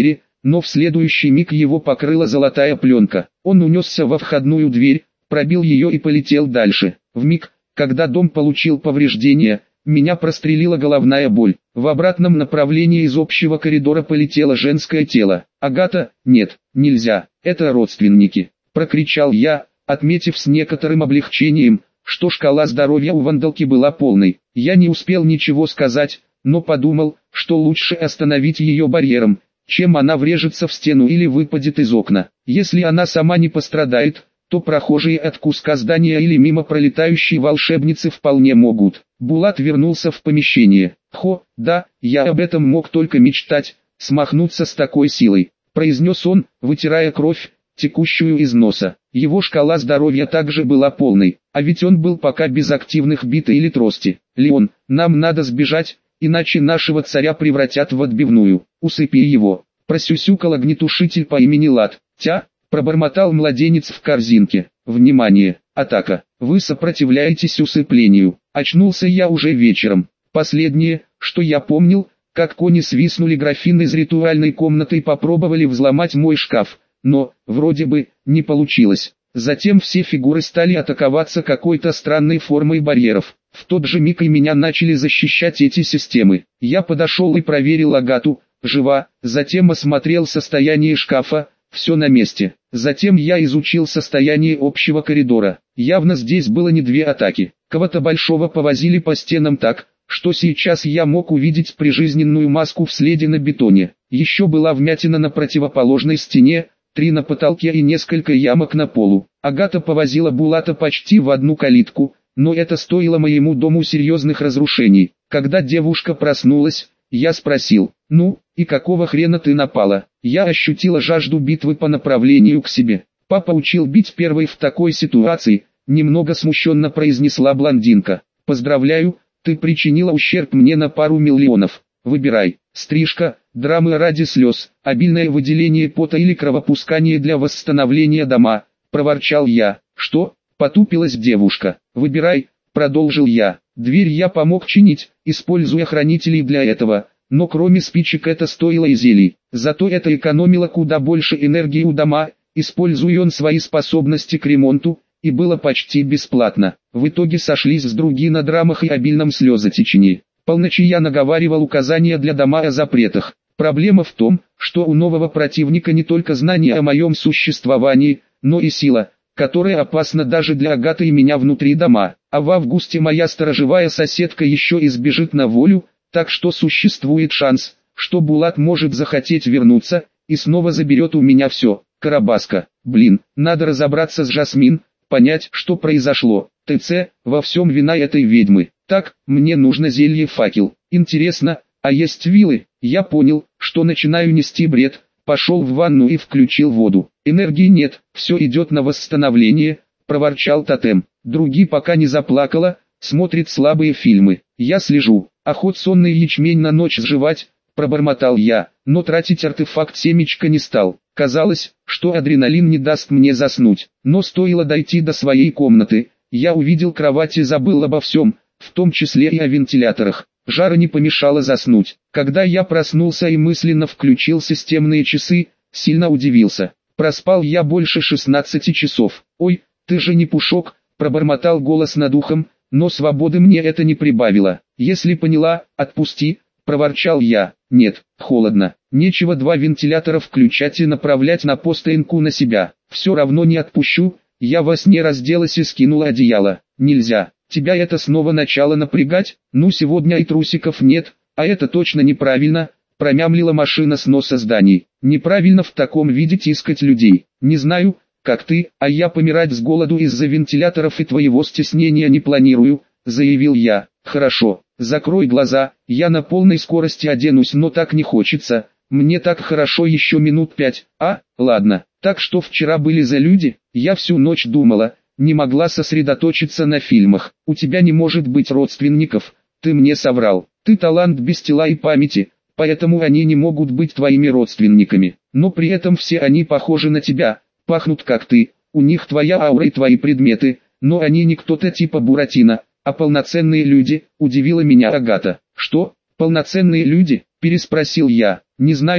но в следующий миг его покрыла золотая пленка. Он унесся во входную дверь, пробил ее и полетел дальше. В миг, когда дом получил повреждения, меня прострелила головная боль. В обратном направлении из общего коридора полетело женское тело. «Агата, нет, нельзя, это родственники!» – прокричал я, отметив с некоторым облегчением, что шкала здоровья у вандалки была полной. Я не успел ничего сказать, но подумал, что лучше остановить ее барьером, чем она врежется в стену или выпадет из окна. Если она сама не пострадает, то прохожие от куска здания или мимо пролетающие волшебницы вполне могут. Булат вернулся в помещение. Да, я об этом мог только мечтать, смахнуться с такой силой», – произнес он, вытирая кровь, текущую из носа. Его шкала здоровья также была полной, а ведь он был пока без активных биты или трости. «Леон, нам надо сбежать, иначе нашего царя превратят в отбивную. Усыпи его», – просюсюкал огнетушитель по имени Лад. «Тя», – пробормотал младенец в корзинке. «Внимание, атака! Вы сопротивляетесь усыплению». Очнулся я уже вечером. Последнее, что я помнил, как кони свистнули графин из ритуальной комнаты и попробовали взломать мой шкаф, но, вроде бы, не получилось. Затем все фигуры стали атаковаться какой-то странной формой барьеров. В тот же миг и меня начали защищать эти системы. Я подошел и проверил Агату, жива, затем осмотрел состояние шкафа, все на месте. Затем я изучил состояние общего коридора. Явно здесь было не две атаки. Кого-то большого повозили по стенам так, что сейчас я мог увидеть прижизненную маску в следе на бетоне. Еще была вмятина на противоположной стене, 3 на потолке и несколько ямок на полу. Агата повозила Булата почти в одну калитку, но это стоило моему дому серьезных разрушений. Когда девушка проснулась, я спросил: «Ну, и какого хрена ты напала?» Я ощутила жажду битвы по направлению к себе. «Папа учил бить первой в такой ситуации», немного смущенно произнесла блондинка. «Поздравляю, ты причинила ущерб мне на пару миллионов. Выбирай: стрижка, драмы ради слез, обильное выделение пота или кровопускание для восстановления дома», проворчал я. «Что?» – потупилась девушка. «Выбирай», – продолжил я. «Дверь я помог чинить, используя хранителей для этого, но кроме спичек это стоило и зелий. Зато это экономило куда больше энергии у дома, используя он свои способности к ремонту, и было почти бесплатно. В итоге сошлись с другими на драмах и обильном слезотечении. Полночи я наговаривал указания для дома о запретах. Проблема в том, что у нового противника не только знание о моем существовании, но и сила, которая опасна даже для Агаты и меня внутри дома. А в августе моя сторожевая соседка еще и сбежит на волю, так что существует шанс, что Булат может захотеть вернуться, и снова заберет у меня все. Карабаска, блин, надо разобраться с Жасмин, понять, что произошло. ТЦ, во всем вина этой ведьмы. Так, мне нужно зелье-факел. Интересно, а есть вилы? Я понял, что начинаю нести бред. Пошел в ванну и включил воду. Энергии нет, все идет на восстановление, проворчал тотем. Други пока не заплакала, смотрит слабые фильмы. Я слежу. Охот сонный ячмень на ночь сживать, пробормотал я, но тратить артефакт семечка не стал. Казалось, что адреналин не даст мне заснуть, но стоило дойти до своей комнаты, я увидел кровать и забыл обо всем, в том числе и о вентиляторах. Жара не помешала заснуть. Когда я проснулся и мысленно включил системные часы, сильно удивился. Проспал я больше 16 часов. «Ой, ты же не Пушок», пробормотал голос над ухом, но свободы мне это не прибавило. «Если поняла, отпусти», проворчал я. «Нет, холодно. Нечего 2 вентилятора включать и направлять на постоянку на себя. Все равно не отпущу». Я во сне разделась и скинула одеяло. «Нельзя. Тебя это снова начало напрягать? Ну сегодня и трусиков нет, а это точно неправильно», промямлила машина сноса зданий. «Неправильно в таком виде тискать людей. Не знаю, как ты, а я помирать с голоду из-за вентиляторов и твоего стеснения не планирую», заявил я. «Хорошо, закрой глаза, я на полной скорости оденусь, но так не хочется, мне так хорошо еще минут 5, ладно». Так что вчера были за люди, я всю ночь думала, не могла сосредоточиться на фильмах. У тебя не может быть родственников, ты мне соврал. Ты талант без тела и памяти, поэтому они не могут быть твоими родственниками. Но при этом все они похожи на тебя, пахнут как ты, у них твоя аура и твои предметы, но они не кто-то типа Буратино, а полноценные люди, удивила меня Агата. «Что, полноценные люди?» – переспросил я. «Не знаю,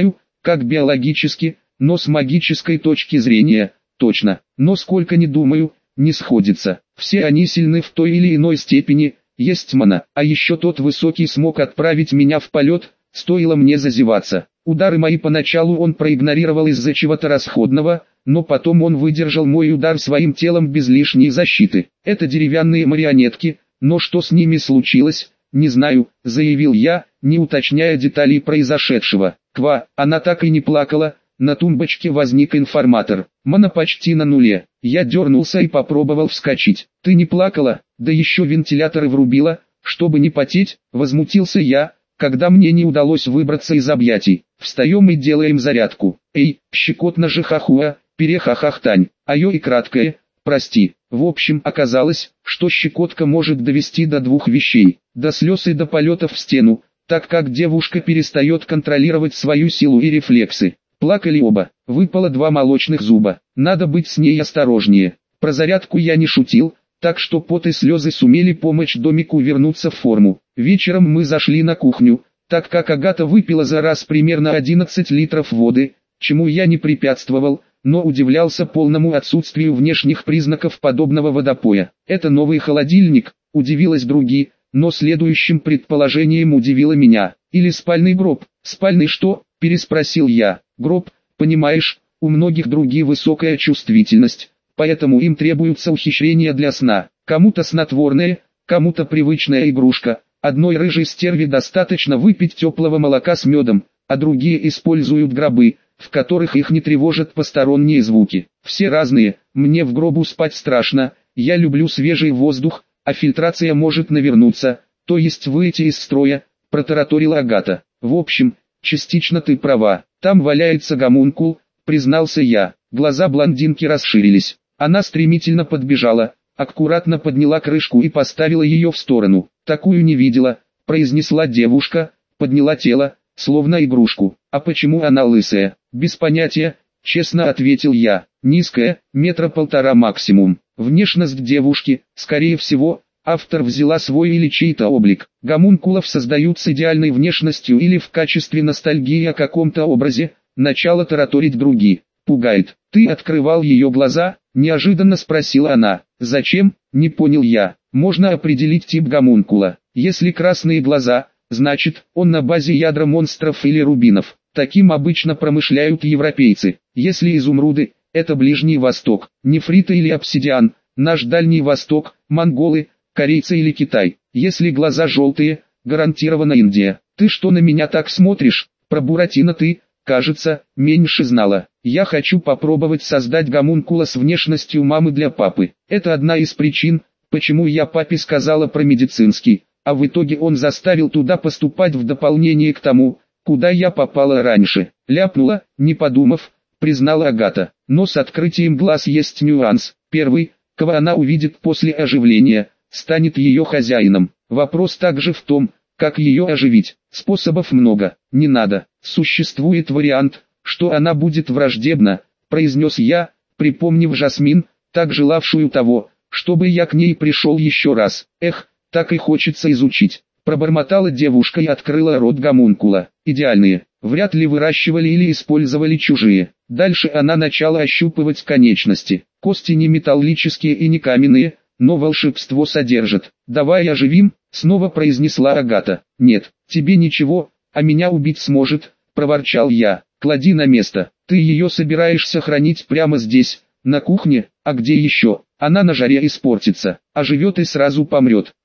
как биологически, но с магической точки зрения, точно. Но сколько ни думаю, не сходится. Все они сильны в той или иной степени, есть мана. А еще тот высокий смог отправить меня в полет, стоило мне зазеваться. Удары мои поначалу он проигнорировал из-за чего-то расходного, но потом он выдержал мой удар своим телом без лишней защиты. Это деревянные марионетки, но что с ними случилось, не знаю, заявил я, не уточняя деталей произошедшего. Ква, она так и не плакала. На тумбочке возник информатор. Мана почти на нуле. Я дернулся и попробовал вскочить. Ты не плакала? Да еще вентиляторы врубила, чтобы не потеть, возмутился я, когда мне не удалось выбраться из объятий. Встаем и делаем зарядку. Эй, щекотно же хахуа, перехахахтань. Айо и краткое, прости. В общем, оказалось, что щекотка может довести до двух вещей. До слез и до полетов в стену, так как девушка перестает контролировать свою силу и рефлексы. Плакали оба, выпало 2 молочных зуба, надо быть с ней осторожнее. Про зарядку я не шутил, так что пот и слезы сумели помочь домику вернуться в форму. Вечером мы зашли на кухню, так как Агата выпила за раз примерно 11 литров воды, чему я не препятствовал, но удивлялся полному отсутствию внешних признаков подобного водопоя. Это новый холодильник, удивилась Други, но следующим предположением удивило меня. Или спальный гроб. Спальный что? Переспросил я. Гроб, понимаешь, у многих Други высокая чувствительность, поэтому им требуются ухищрения для сна. Кому-то снотворное, кому-то привычная игрушка. Одной рыжей стерве достаточно выпить теплого молока с медом, а другие используют гробы, в которых их не тревожат посторонние звуки. Все разные, мне в гробу спать страшно, я люблю свежий воздух, а фильтрация может навернуться, то есть выйти из строя, протараторила Агата. В общем, частично ты права, там валяется гомункул, признался я. Глаза блондинки расширились. Она стремительно подбежала, аккуратно подняла крышку и поставила ее в сторону. Такую не видела, произнесла девушка, подняла тело, словно игрушку. А почему она лысая? Без понятия, честно ответил я. Низкая, 1,5 метра максимум. Внешность девушки, скорее всего, автор взяла свой или чей-то облик. Гомункулов создают с идеальной внешностью или в качестве ностальгии о каком-то образе, начало тараторить Други. Пугает. Ты открывал ее глаза? Неожиданно спросила она. Зачем? Не понял я. Можно определить тип гомункула. Если красные глаза, значит, он на базе ядра монстров или рубинов. Таким обычно промышляют европейцы. Если изумруды, это Ближний Восток. Нефриты или обсидиан, наш Дальний Восток, монголы, корейцы или Китай. Если глаза желтые, гарантированно Индия. Ты что на меня так смотришь? Про Буратино ты, кажется, меньше знала. Я хочу попробовать создать гомункула с внешностью мамы для папы. Это одна из причин, почему я папе сказала про медицинский, а в итоге он заставил туда поступать в дополнение к тому, куда я попала раньше. Ляпнула, не подумав, признала Агата. Но с открытием глаз есть нюанс. Первый, кого она увидит после оживления, станет ее хозяином. Вопрос также в том, как ее оживить. Способов много, не надо. Существует вариант, что она будет враждебна, произнес я, припомнив Жасмин, так желавшую того, чтобы я к ней пришел еще раз. Эх, так и хочется изучить. Пробормотала девушка и открыла рот гомункула. Идеальные, вряд ли выращивали или использовали чужие. Дальше она начала ощупывать конечности. Кости не металлические и не каменные, но волшебство содержит. «Давай оживим», — снова произнесла Агата. «Нет, тебе ничего, а меня убить сможет», — проворчал я. «Клади на место. Ты ее собираешься хранить прямо здесь, на кухне, а где еще? Она на жаре испортится, а живет и сразу помрет».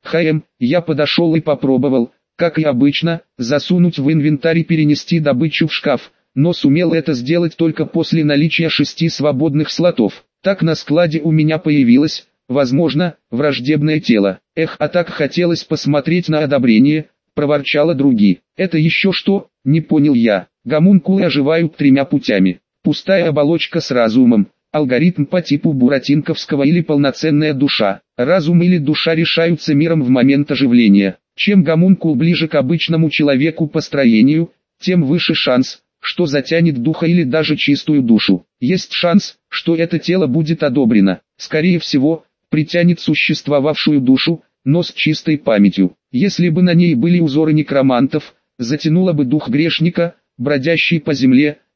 Я подошел и попробовал, как и обычно, засунуть в инвентарь и перенести добычу в шкаф, но сумел это сделать только после наличия 6 свободных слотов. Так на складе у меня появилось, возможно, враждебное тело. Эх, а так хотелось посмотреть на одобрение, проворчала Други. Это еще что? Не понял я. Гомункулы оживают 3 путями. Пустая оболочка с разумом, алгоритм по типу буратинковского или полноценная душа. Разум или душа решаются миром в момент оживления. Чем гомункул ближе к обычному человеку по строению, тем выше шанс, что затянет духа или даже чистую душу. Есть шанс, что это тело будет одобрено. Скорее всего, притянет существовавшую душу, но с чистой памятью. Если бы на ней были узоры некромантов, затянуло бы дух грешника, бродящий по земле,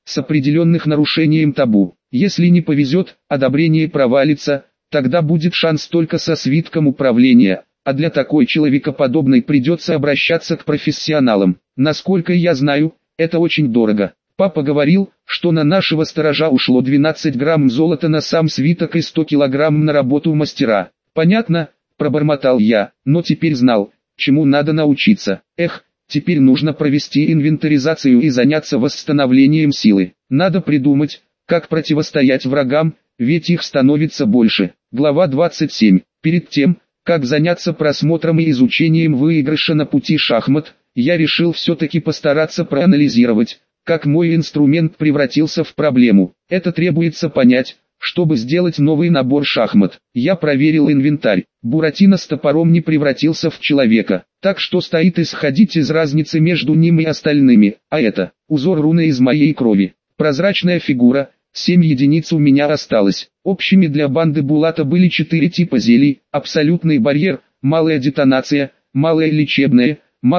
с определенных нарушением табу. Если не повезет, одобрение провалится, тогда будет шанс только со свитком управления, а для такой человекоподобной придется обращаться к профессионалам. Насколько я знаю, это очень дорого. Папа говорил, что на нашего сторожа ушло 12 грамм золота на сам свиток и 100 килограмм на работу мастера. Понятно, пробормотал я, но теперь знал, чему надо научиться. Теперь нужно провести инвентаризацию и заняться восстановлением силы. Надо придумать, как противостоять врагам, ведь их становится больше. Глава 27. Перед тем, как заняться просмотром и изучением выигрыша на пути шахмат, я решил все-таки постараться проанализировать, как мой инструмент превратился в проблему. Это требуется понять, чтобы сделать новый набор шахмат. Я проверил инвентарь. Буратино с топором не превратился в человека, так что стоит исходить из разницы между ним и остальными, а это узор руны из моей крови. Прозрачная фигура, 7 единиц у меня осталось. Общими для банды Булата были 4 типа зелий: абсолютный барьер, малая детонация, малая лечебная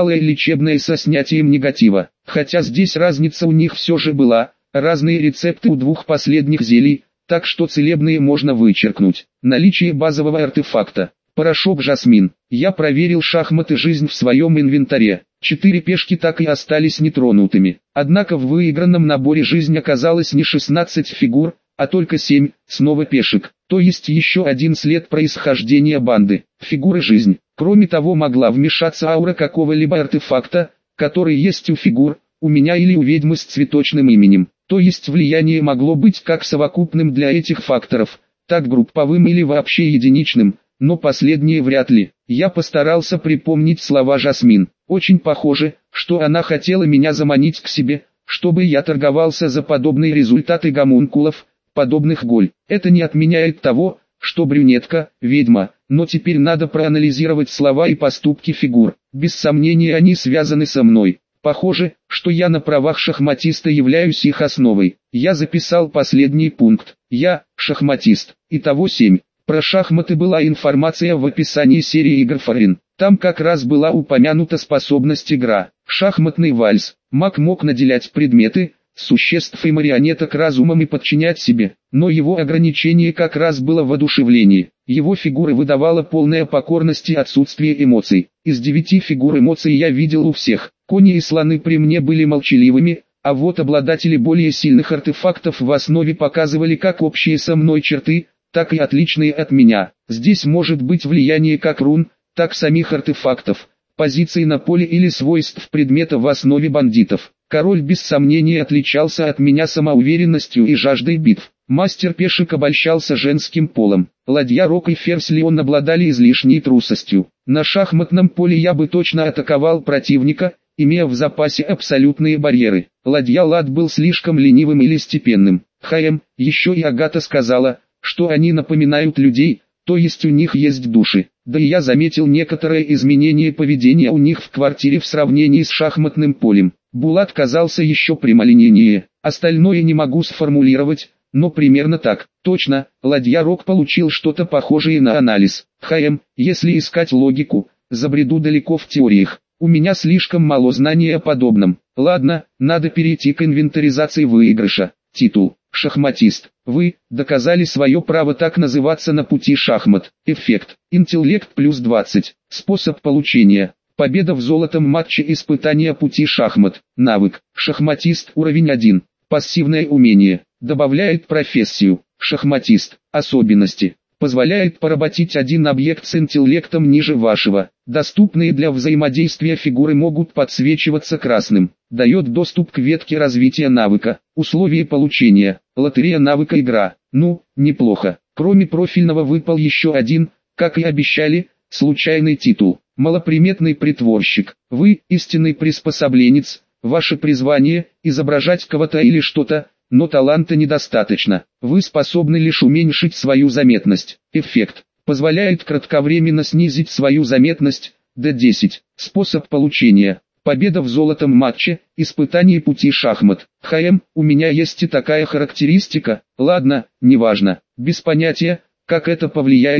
со снятием негатива. Хотя здесь разница у них все же была, разные рецепты у двух последних зелий, так что целебные можно вычеркнуть. Наличие базового артефакта. Порошок жасмин. Я проверил шахматы жизнь в своем инвентаре. 4 пешки так и остались нетронутыми. Однако в выигранном наборе жизнь оказалось не 16 фигур, а только 7, снова пешек. То есть еще один след происхождения банды. Фигуры жизнь. Кроме того, могла вмешаться аура какого-либо артефакта, который есть у фигур, у меня или у ведьмы с цветочным именем. То есть влияние могло быть как совокупным для этих факторов, так групповым или вообще единичным, но последнее вряд ли. Я постарался припомнить слова Жасмин. Очень похоже, что она хотела меня заманить к себе, чтобы я торговался за подобные результаты гомункулов, подобных Голь. Это не отменяет того, что брюнетка – ведьма, но теперь надо проанализировать слова и поступки фигур. Без сомнения они связаны со мной. Похоже, что я на правах шахматиста являюсь их основой. Я записал последний пункт. Я – шахматист. Итого 7. Про шахматы была информация в описании серии игр Фарин. Там как раз была упомянута способность игра. Шахматный вальс. Маг мог наделять предметы, существ и марионеток разумом и подчинять себе. Но его ограничение как раз было в воодушевлении. Его фигура выдавала полная покорность и отсутствие эмоций. Из 9 фигур эмоций я видел у всех. Кони и слоны при мне были молчаливыми, а вот обладатели более сильных артефактов в основе показывали как общие со мной черты, так и отличные от меня. Здесь может быть влияние как рун, так самих артефактов, позиций на поле или свойств предмета в основе бандитов. Король без сомнения отличался от меня самоуверенностью и жаждой битв. Мастер пешек обольщался женским полом. Ладья Рок и ферзь Леон обладали излишней трусостью. На шахматном поле я бы точно атаковал противника, имея в запасе абсолютные барьеры. Ладья Лад был слишком ленивым или степенным. Еще и Агата сказала, что они напоминают людей, то есть у них есть души. Да и я заметил некоторое изменение поведения у них в квартире в сравнении с шахматным полем. Булат казался еще прямолинейнее. Остальное не могу сформулировать, но примерно так. Точно, Ладья Рок получил что-то похожее на анализ. Если искать логику, забреду далеко в теориях. У меня слишком мало знаний о подобном. Ладно, надо перейти к инвентаризации выигрыша. Титул. Шахматист. Вы доказали свое право так называться на пути шахмат. Эффект. Интеллект плюс 20. Способ получения. Победа в золотом матче испытания пути шахмат. Навык. Шахматист уровень 1. Пассивное умение. Добавляет профессию. Шахматист. Особенности. Позволяет поработить один объект с интеллектом ниже вашего. Доступные для взаимодействия фигуры могут подсвечиваться красным. Дает доступ к ветке развития навыка. Условия получения. Лотерея навыка игра. Ну, неплохо. Кроме профильного выпал еще один, как и обещали, случайный титул. Малоприметный притворщик. Вы истинный приспособленец. Ваше призвание – изображать кого-то или что-то, но таланта недостаточно. Вы способны лишь уменьшить свою заметность. Эффект. Позволяет кратковременно снизить свою заметность до 10. Способ получения. Победа в золотом матче, испытание пути шахмат. У меня есть и такая характеристика. Ладно, неважно. Без понятия, как это повлияет,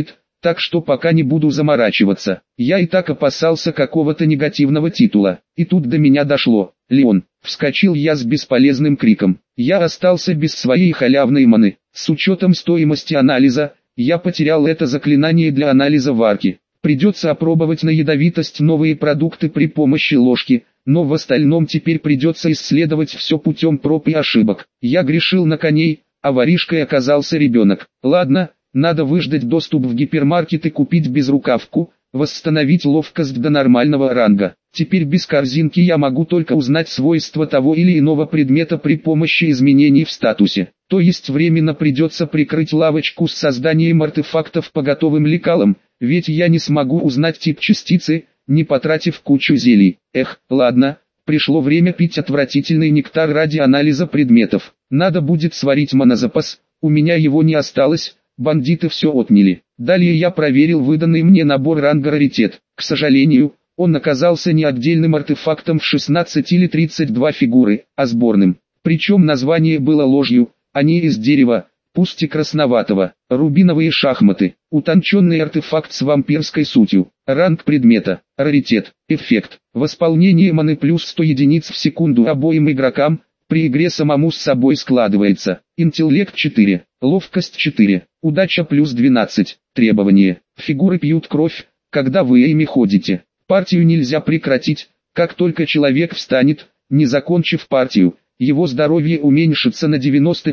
так что пока не буду заморачиваться. Я и так опасался какого-то негативного титула. И тут до меня дошло. Леон, вскочил я с бесполезным криком. Я остался без своей халявной маны. С учетом стоимости анализа, я потерял это заклинание для анализа варки. Придется опробовать на ядовитость новые продукты при помощи ложки, но в остальном теперь придется исследовать все путем проб и ошибок. Я грешил на коней, а воришкой оказался ребенок. Ладно, надо выждать доступ в гипермаркет и купить безрукавку, восстановить ловкость до нормального ранга. Теперь без корзинки я могу только узнать свойства того или иного предмета при помощи изменений в статусе. То есть временно придется прикрыть лавочку с созданием артефактов по готовым лекалам, ведь я не смогу узнать тип частицы, не потратив кучу зелий. Ладно, пришло время пить отвратительный нектар ради анализа предметов. Надо будет сварить монозапас, у меня его не осталось, бандиты все отняли. Далее я проверил выданный мне набор ранга раритет. К сожалению, он оказался не отдельным артефактом в 16 или 32 фигуры, а сборным. Причем название было ложью, они из дерева, пусть и красноватого. Рубиновые шахматы. Утонченный артефакт с вампирской сутью. Ранг предмета. Раритет. Эффект. Восполнение маны плюс 100 единиц в секунду обоим игрокам. При игре самому с собой складывается. Интеллект 4. Ловкость 4. Удача плюс 12. Требования. Фигуры пьют кровь, когда вы ими ходите. Партию нельзя прекратить, как только человек встанет, не закончив партию. Его здоровье уменьшится на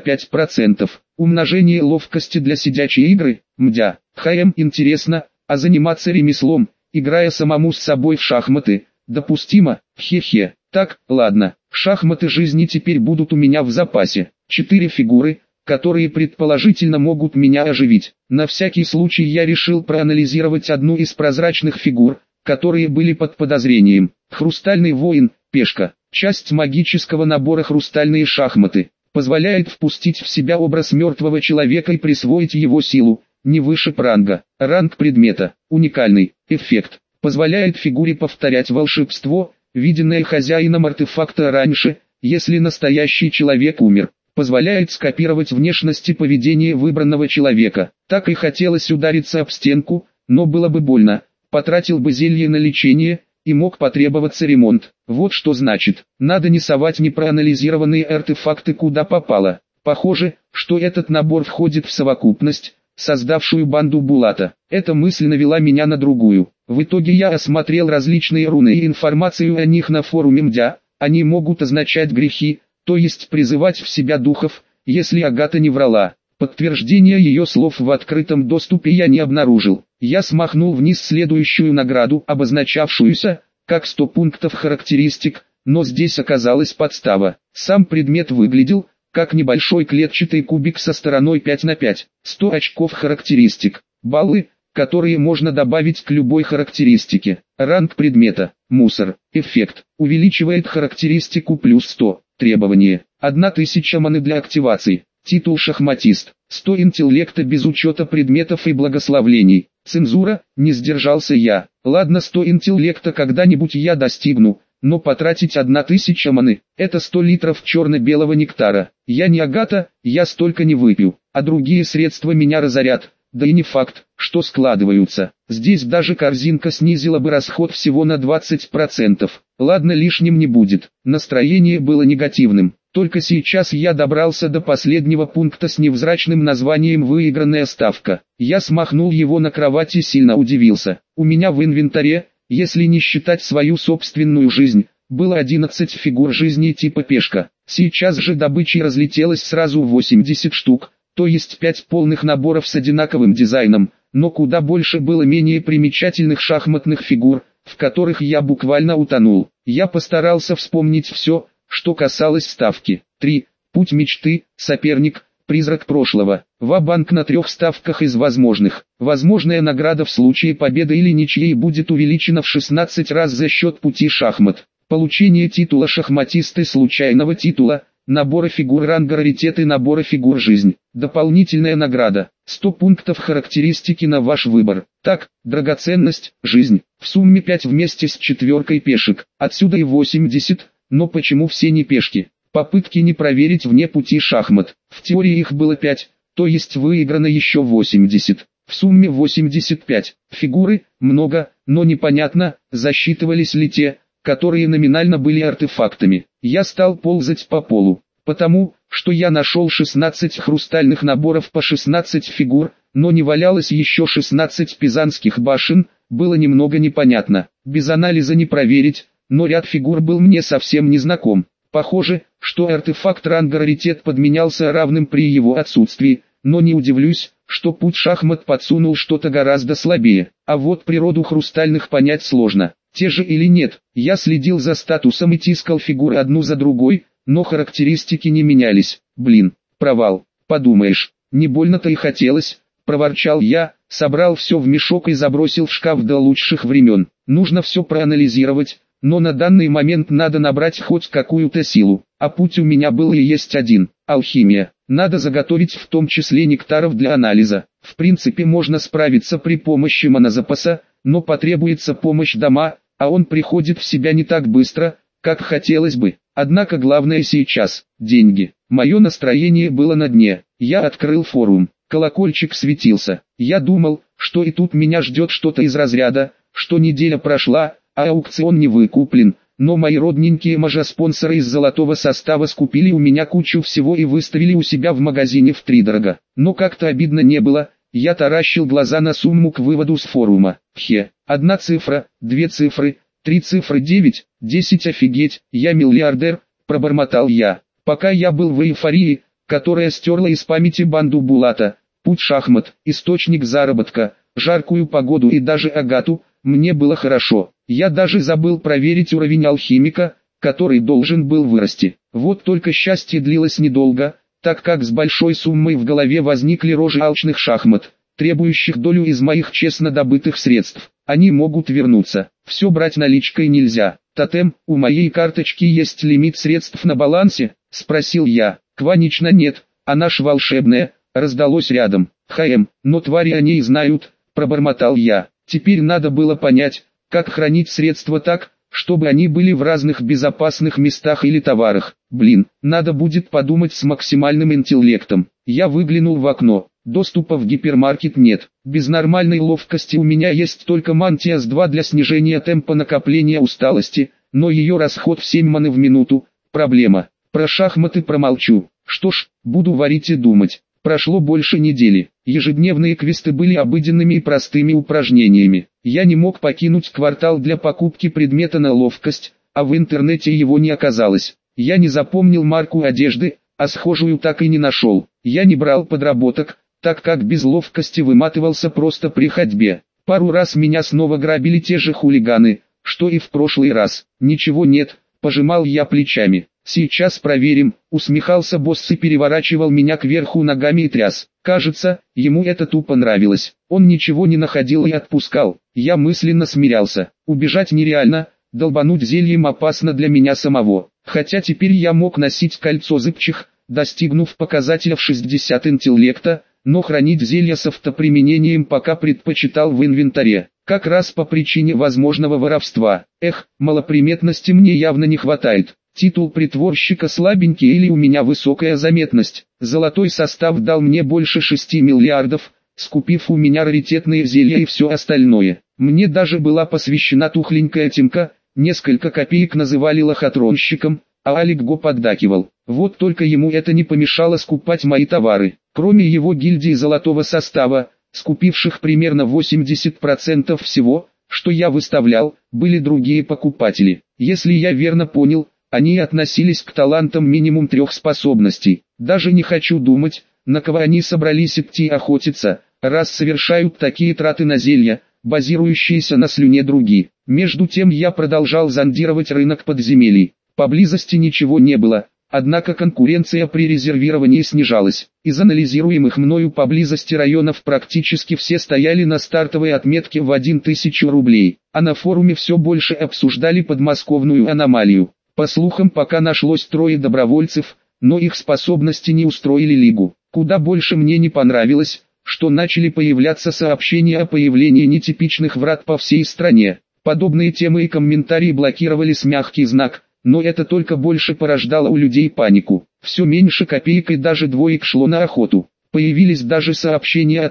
95%. Умножение ловкости для сидячей игры, мдя. Интересно, а заниматься ремеслом, играя самому с собой в шахматы, допустимо? Хе-хе. Так, ладно, шахматы жизни теперь будут у меня в запасе. 4 фигуры, которые предположительно могут меня оживить. На всякий случай я решил проанализировать одну из прозрачных фигур, которые были под подозрением. Хрустальный воин, пешка. Часть магического набора «Хрустальные шахматы» позволяет впустить в себя образ мертвого человека и присвоить его силу, не выше ранга. Ранг предмета, уникальный, эффект, позволяет фигуре повторять волшебство, виденное хозяином артефакта раньше, если настоящий человек умер. Позволяет скопировать внешность и поведение выбранного человека. Так и хотелось удариться об стенку, но было бы больно, потратил бы зелье на лечение, и мог потребоваться ремонт. Вот что значит, надо не совать непроанализированные артефакты куда попало. Похоже, что этот набор входит в совокупность, создавшую банду Булата. Эта мысль навела меня на другую. В итоге я осмотрел различные руны и информацию о них на форуме МДЯ. Они могут означать грехи, то есть призывать в себя духов, если Агата не врала. Подтверждения ее слов в открытом доступе я не обнаружил. Я смахнул вниз следующую награду, обозначавшуюся, как 100 пунктов характеристик, но здесь оказалась подстава. Сам предмет выглядел, как небольшой клетчатый кубик со стороной 5 на 5. 100 очков характеристик. Баллы, которые можно добавить к любой характеристике. Ранг предмета. Мусор. Эффект. Увеличивает характеристику плюс 100. Требование. 1000 маны для активации. Титул шахматист. 100 интеллекта без учета предметов и благословлений. Цензура, не сдержался я. Ладно, 100 интеллекта когда-нибудь я достигну, но потратить 1000 маны, это 100 литров черно-белого нектара. Я не Агата, я столько не выпью, а другие средства меня разорят. Да и не факт, что складываются. Здесь даже корзинка снизила бы расход всего на 20%. Ладно, лишним не будет. Настроение было негативным. Только сейчас я добрался до последнего пункта с невзрачным названием «Выигранная ставка». Я смахнул его на кровать и сильно удивился. У меня в инвентаре, если не считать свою собственную жизнь, было 11 фигур жизни типа пешка. Сейчас же добычей разлетелось сразу 80 штук, то есть 5 полных наборов с одинаковым дизайном, но куда больше было менее примечательных шахматных фигур, в которых я буквально утонул. Я постарался вспомнить все, что касалось ставки. 3. Путь мечты, соперник, призрак прошлого. Ва-банк на 3 ставках из возможных. Возможная награда в случае победы или ничьей будет увеличена в 16 раз за счет пути шахмат. Получение титула шахматисты случайного титула, набора фигур ранга раритет и набора фигур жизнь. Дополнительная награда. 100 пунктов характеристики на ваш выбор. Так, драгоценность, жизнь. В сумме 5 вместе с 4 пешек. Отсюда и 80. Но почему все не пешки? Попытки не проверить вне пути шахмат. В теории их было 5, то есть выиграно еще 80. в сумме 85. Фигуры, много, но непонятно, засчитывались ли те, которые номинально были артефактами. Я стал ползать по полу, потому, что я нашел 16 хрустальных наборов по 16 фигур, но не валялось еще 16 пизанских башен, было немного непонятно. Без анализа не проверить, но ряд фигур был мне совсем незнаком. Похоже, что артефакт ранга раритет подменялся равным при его отсутствии, но не удивлюсь, что путь шахмат подсунул что-то гораздо слабее. А вот природу хрустальных понять сложно, те же или нет. Я следил за статусом и тискал фигуры одну за другой, но характеристики не менялись. Блин, провал, подумаешь, не больно-то и хотелось, проворчал я, собрал все в мешок и забросил в шкаф до лучших времен. Нужно все проанализировать, но на данный момент надо набрать хоть какую-то силу, а путь у меня был и есть один – алхимия. Надо заготовить в том числе нектаров для анализа. В принципе можно справиться при помощи монозапаса, но потребуется помощь дома, а он приходит в себя не так быстро, как хотелось бы. Однако главное сейчас – деньги. Мое настроение было на дне. Я открыл форум. Колокольчик светился. Я думал, что и тут меня ждет что-то из разряда, что неделя прошла, а аукцион не выкуплен, но мои родненькие мажа-спонсоры из золотого состава скупили у меня кучу всего и выставили у себя в магазине втридорога. Но как-то обидно не было, я таращил глаза на сумму к выводу с форума. Одна цифра, две цифры, три цифры, 9, 10, офигеть, я миллиардер, пробормотал я. Пока я был в эйфории, которая стерла из памяти банду Булата, путь шахмат, источник заработка, жаркую погоду и даже Агату, мне было хорошо. Я даже забыл проверить уровень алхимика, который должен был вырасти. Вот только счастье длилось недолго, так как с большой суммой в голове возникли рожи алчных шахмат, требующих долю из моих честно добытых средств. Они могут вернуться. Все брать наличкой нельзя. Тотем, у моей карточки есть лимит средств на балансе? Спросил я. Кванично нет, она ж волшебная, раздалось рядом. Но твари о ней знают, пробормотал я. Теперь надо было понять, как хранить средства так, чтобы они были в разных безопасных местах или товарах. Блин, надо будет подумать с максимальным интеллектом. Я выглянул в окно. Доступа в гипермаркет нет. Без нормальной ловкости у меня есть только мантия с 2 для снижения темпа накопления усталости, но ее расход в 7 маны в минуту – проблема. Про шахматы промолчу. Что ж, буду варить и думать. Прошло больше недели. Ежедневные квесты были обыденными и простыми упражнениями. Я не мог покинуть квартал для покупки предмета на ловкость, а в интернете его не оказалось. Я не запомнил марку одежды, а схожую так и не нашел. Я не брал подработок, так как без ловкости выматывался просто при ходьбе. Пару раз меня снова грабили те же хулиганы, что и в прошлый раз. Ничего нет, пожимал я плечами. Сейчас проверим, усмехался босс и переворачивал меня кверху ногами и тряс. Кажется, ему это тупо нравилось. Он ничего не находил и отпускал. Я мысленно смирялся. Убежать нереально, долбануть зельем опасно для меня самого. Хотя теперь я мог носить кольцо зыбчих, достигнув показателя в 60 интеллекта, но хранить зелья с автоприменением пока предпочитал в инвентаре. Как раз по причине возможного воровства. Малоприметности мне явно не хватает. Титул притворщика слабенький или у меня высокая заметность. Золотой состав дал мне больше 6 миллиардов, скупив у меня раритетные зелья и все остальное. Мне даже была посвящена тухленькая Тимка, несколько копеек называли лохотронщиком, а Алик Го поддакивал. Вот только ему это не помешало скупать мои товары. Кроме его гильдии золотого состава, скупивших примерно 80% всего, что я выставлял, были другие покупатели. Если я верно понял, они относились к талантам минимум 3 способностей. Даже не хочу думать, на кого они собрались идти охотиться, раз совершают такие траты на зелья, базирующиеся на слюне други. Между тем я продолжал зондировать рынок подземелий. Поблизости ничего не было, однако конкуренция при резервировании снижалась. Из анализируемых мною поблизости районов практически все стояли на стартовой отметке в 1000 рублей, а на форуме все больше обсуждали подмосковную аномалию. По слухам, пока нашлось 3 добровольцев, но их способности не устроили лигу. Куда больше мне не понравилось, что начали появляться сообщения о появлении нетипичных врат по всей стране. Подобные темы и комментарии блокировали с мягкий знак, но это только больше порождало у людей панику. Все меньше копеек и даже двоек шло на охоту. Появились даже сообщения о том,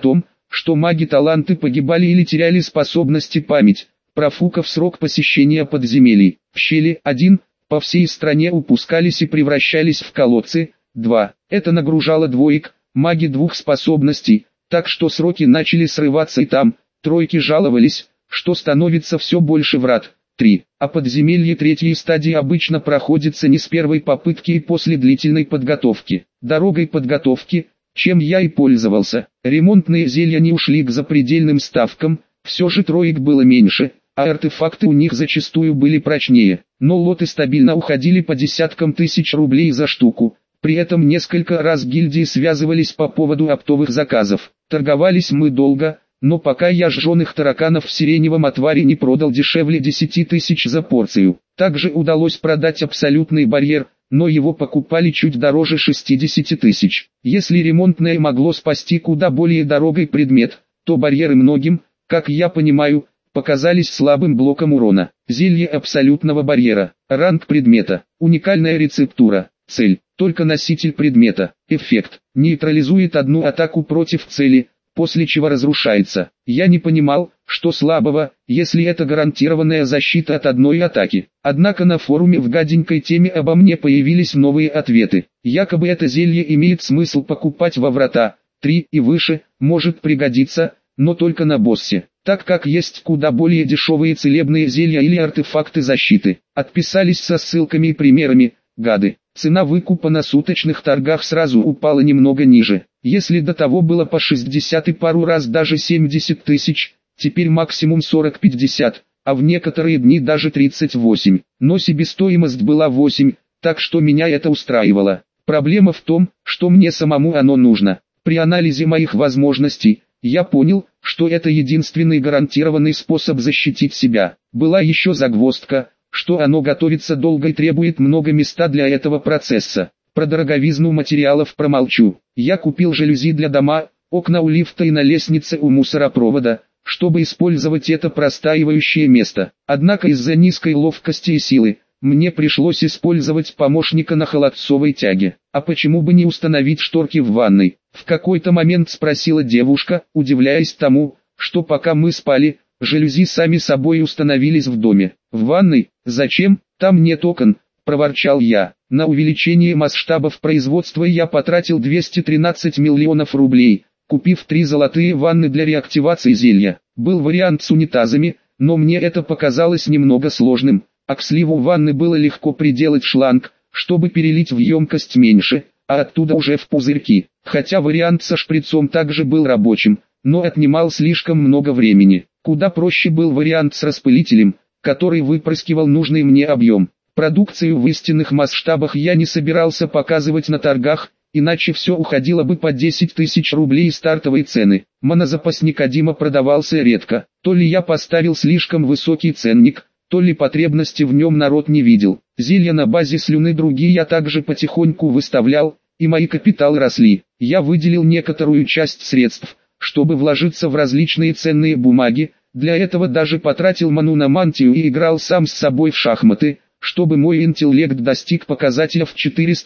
что маги-таланты погибали или теряли способности память, профукав срок посещения подземелий. В щели 1. По всей стране упускались и превращались в колодцы. 2. Это нагружало двоек, маги двух способностей, так что сроки начали срываться и там. Тройки жаловались, что становится все больше врат. 3. А подземелье третьей стадии обычно проходится не с первой попытки и после длительной подготовки. Дорогой подготовки, чем я и пользовался. Ремонтные зелья не ушли к запредельным ставкам, все же троек было меньше, а артефакты у них зачастую были прочнее. Но лоты стабильно уходили по десяткам тысяч рублей за штуку. При этом несколько раз гильдии связывались по поводу оптовых заказов. Торговались мы долго, но пока я жженых тараканов в сиреневом отваре не продал дешевле 10 тысяч за порцию. Также удалось продать абсолютный барьер, но его покупали чуть дороже 60 тысяч. Если ремонтное могло спасти куда более дорогой предмет, то барьеры многим, как я понимаю, показались слабым блоком урона. Зелье абсолютного барьера. Ранг предмета. Уникальная рецептура. Цель. Только носитель предмета. Эффект. Нейтрализует одну атаку против цели, после чего разрушается. Я не понимал, что слабого, если это гарантированная защита от одной атаки. Однако на форуме в гаденькой теме обо мне появились новые ответы. Якобы это зелье имеет смысл покупать во врата 3 и выше, может пригодиться, но только на боссе, так как есть куда более дешевые целебные зелья или артефакты защиты. Отписались со ссылками и примерами, гады. Цена выкупа на суточных торгах сразу упала немного ниже. Если до того было по 60 и пару раз даже 70 тысяч, теперь максимум 40-50, а в некоторые дни даже 38. Но себестоимость была 8, так что меня это устраивало. Проблема в том, что мне самому оно нужно. При анализе моих возможностей, я понял, что это единственный гарантированный способ защитить себя. Была еще загвоздка, что оно готовится долго и требует много места для этого процесса. Про дороговизну материалов промолчу. Я купил жалюзи для дома, окна у лифта и на лестнице у мусоропровода, чтобы использовать это простаивающее место. Однако из-за низкой ловкости и силы, мне пришлось использовать помощника на холодцовой тяге. А почему бы не установить шторки в ванной? В какой-то момент спросила девушка, удивляясь тому, что пока мы спали, жалюзи сами собой установились в доме. В ванной? Зачем? Там нет окон, проворчал я. На увеличение масштабов производства я потратил 213 миллионов рублей, купив 3 золотые ванны для реактивации зелья. Был вариант с унитазами, но мне это показалось немного сложным, а к сливу ванны было легко приделать шланг, чтобы перелить в емкость меньше, а оттуда уже в пузырьки. Хотя вариант со шприцом также был рабочим, но отнимал слишком много времени. Куда проще был вариант с распылителем, который выпрыскивал нужный мне объем. Продукцию в истинных масштабах я не собирался показывать на торгах, иначе все уходило бы по 10 тысяч рублей стартовой цены. Монозапас Никодима продавался редко. То ли я поставил слишком высокий ценник, то ли потребности в нем народ не видел. Зелья на базе слюны другие я также потихоньку выставлял, и мои капиталы росли. Я выделил некоторую часть средств, чтобы вложиться в различные ценные бумаги. Для этого даже потратил ману на мантию и играл сам с собой в шахматы, чтобы мой интеллект достиг показателя в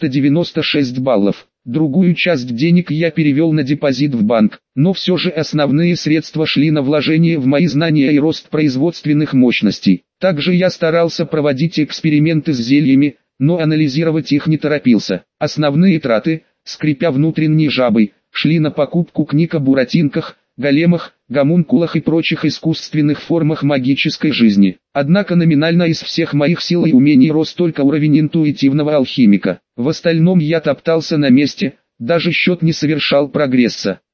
496 баллов. Другую часть денег я перевел на депозит в банк, но все же основные средства шли на вложение в мои знания и рост производственных мощностей. Также я старался проводить эксперименты с зельями, но анализировать их не торопился. Основные траты, скрипя внутренней жабой, шли на покупку книг о буратинках, големах, гомункулах и прочих искусственных формах магической жизни. Однако номинально из всех моих сил и умений рос только уровень интуитивного алхимика. В остальном я топтался на месте, даже счет не совершал прогресса.